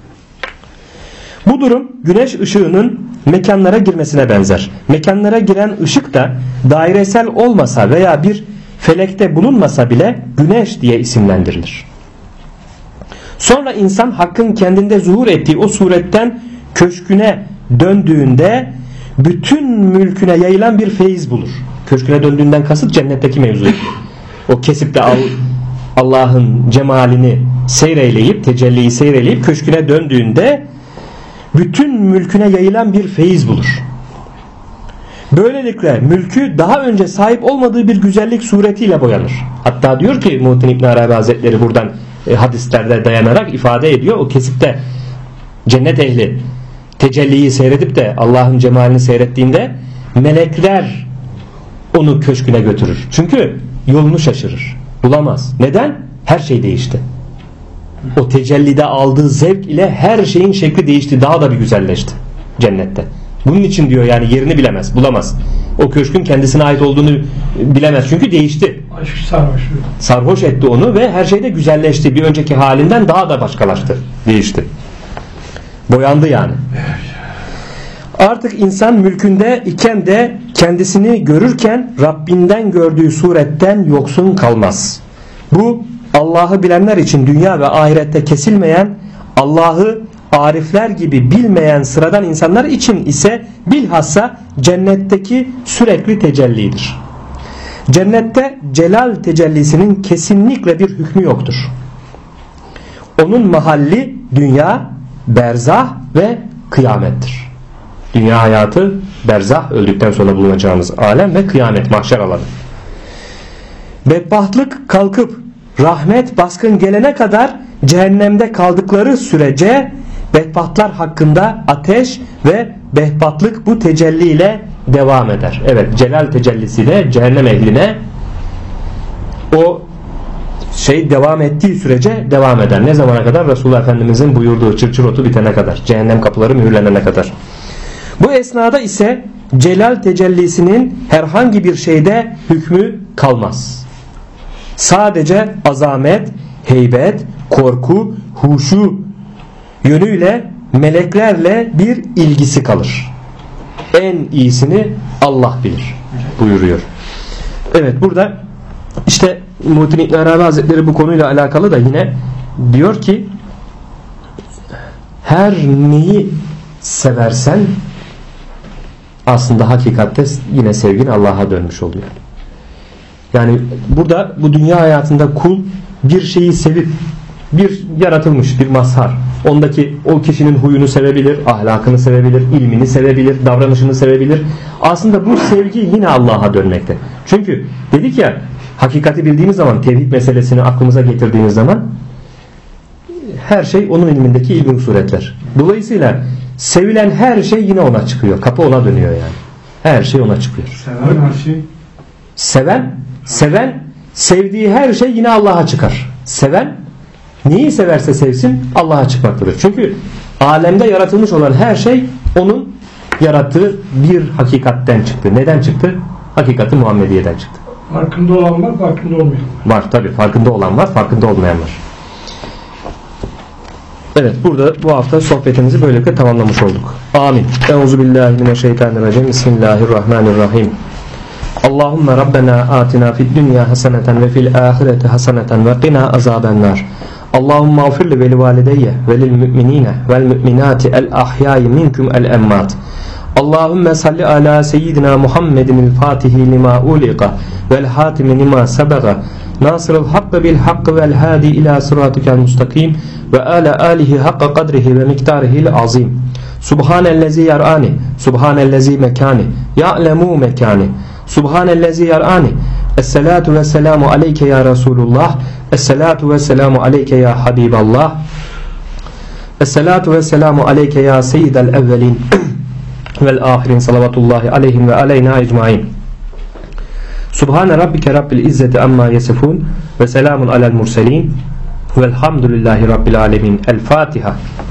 Bu durum güneş ışığının mekanlara girmesine benzer. Mekanlara giren ışık da dairesel olmasa veya bir felekte bulunmasa bile güneş diye isimlendirilir. Sonra insan Hakk'ın kendinde zuhur ettiği o suretten köşküne döndüğünde bütün mülküne yayılan bir feyiz bulur. Köşküne döndüğünden kasıt cennetteki mevzu. O kesip de Allah'ın cemalini seyreyleyip, tecelliyi seyreyleyip köşküne döndüğünde bütün mülküne yayılan bir feyiz bulur. Böylelikle mülkü daha önce sahip olmadığı bir güzellik suretiyle boyanır. Hatta diyor ki Muhittin İbn Arabi Hazretleri buradan hadislerde dayanarak ifade ediyor. O kesipte cennet ehli tecelliyi seyredip de Allah'ın cemalini seyrettiğinde melekler onu köşküne götürür. Çünkü yolunu şaşırır. Bulamaz. Neden? Her şey değişti. O tecellide aldığı zevk ile her şeyin şekli değişti. Daha da bir güzelleşti cennette. Bunun için diyor yani yerini bilemez, bulamaz. O köşkün kendisine ait olduğunu bilemez çünkü değişti. Aşk sarhoşluğu. Sarhoş etti onu ve her şey de güzelleşti. Bir önceki halinden daha da başkalaştı, değişti. Boyandı yani. Artık insan mülkünde iken de kendisini görürken Rabbinden gördüğü suretten yoksun kalmaz. Bu Allah'ı bilenler için dünya ve ahirette kesilmeyen, Allah'ı arifler gibi bilmeyen sıradan insanlar için ise bilhassa cennetteki sürekli tecellidir. Cennette celal tecellisinin kesinlikle bir hükmü yoktur. Onun mahalli dünya, berzah ve kıyamettir. Dünya hayatı, berzah, öldükten sonra bulunacağımız alem ve kıyamet, mahşer alanı. Bedbahtlık kalkıp rahmet baskın gelene kadar cehennemde kaldıkları sürece bedbahtlar hakkında ateş ve bedbahtlık bu tecelliyle devam eder. Evet, celal tecellisiyle cehennem ehline o şey devam ettiği sürece devam eder. Ne zamana kadar? Resulullah Efendimizin buyurduğu çırçır otu bitene kadar, cehennem kapıları mühürlenene kadar. Bu esnada ise celal tecellisinin herhangi bir şeyde hükmü kalmaz. Sadece azamet, heybet, korku, huşu yönüyle meleklerle bir ilgisi kalır. En iyisini Allah bilir buyuruyor. Evet, burada işte Muhittin İbn Arabi Hazretleri bu konuyla alakalı da yine diyor ki her neyi seversen aslında hakikatte yine sevgin Allah'a dönmüş oluyor. Yani burada bu dünya hayatında kul bir şeyi sevip bir yaratılmış bir mazhar, ondaki o kişinin huyunu sevebilir, ahlakını sevebilir, ilmini sevebilir, davranışını sevebilir. Aslında bu sevgi yine Allah'a dönmekte. Çünkü dedik ya, hakikati bildiğimiz zaman, tevhid meselesini aklımıza getirdiğimiz zaman her şey onun ilmindeki ilgin suretler. Dolayısıyla sevilen her şey yine ona çıkıyor. Kapı ona dönüyor yani. Her şey ona çıkıyor. Seven sevdiği her şey yine Allah'a çıkar. Seven neyi severse sevsin Allah'a çıkmaktadır. Çünkü alemde yaratılmış olan her şey onun yarattığı bir hakikatten çıktı. Neden çıktı? Hakikati Muhammediye'den çıktı. Farkında olan var, farkında olmayan var. Var tabii. Farkında olan var, farkında olmayan var. Evet, burada bu hafta sohbetimizi böylelikle tamamlamış olduk. Amin. Euzubillahimineşşeytanirracim. Bismillahirrahmanirrahim. Allahümme Rabbena atina fid dünya haseneten ve fil ahireti haseneten ve qina azabennar. Allahümme ağfirli veli valideyye velil müminine vel müminati el ahyai minkum el emmat. Allahümme salli ala seyyidina Muhammedin el fatihi lima uliqa vel hatimi lima sebaga nasırıl hakkı bil hakkı vel hadi ila sıratikel mustakim ve ala alihi hakka kadrihi ve miktarihil azim. Subhanellezi yar'ani, subhanellezi mekani, ya'lemu mekani, subhanellezi yar'ani. Esselatu ve selamu aleyke ya Resulullah, esselatu ve selamu aleyke ya Habiballah, esselatu ve selamu aleyke ya seyyidel evvelin vel ahirin salavatullahi aleyhim ve aleyna ecmain. Subhane rabbike rabbil izzeti amma yesifun ve selamun alel murselin velhamdülillahi rabbil alemin. El Fatiha.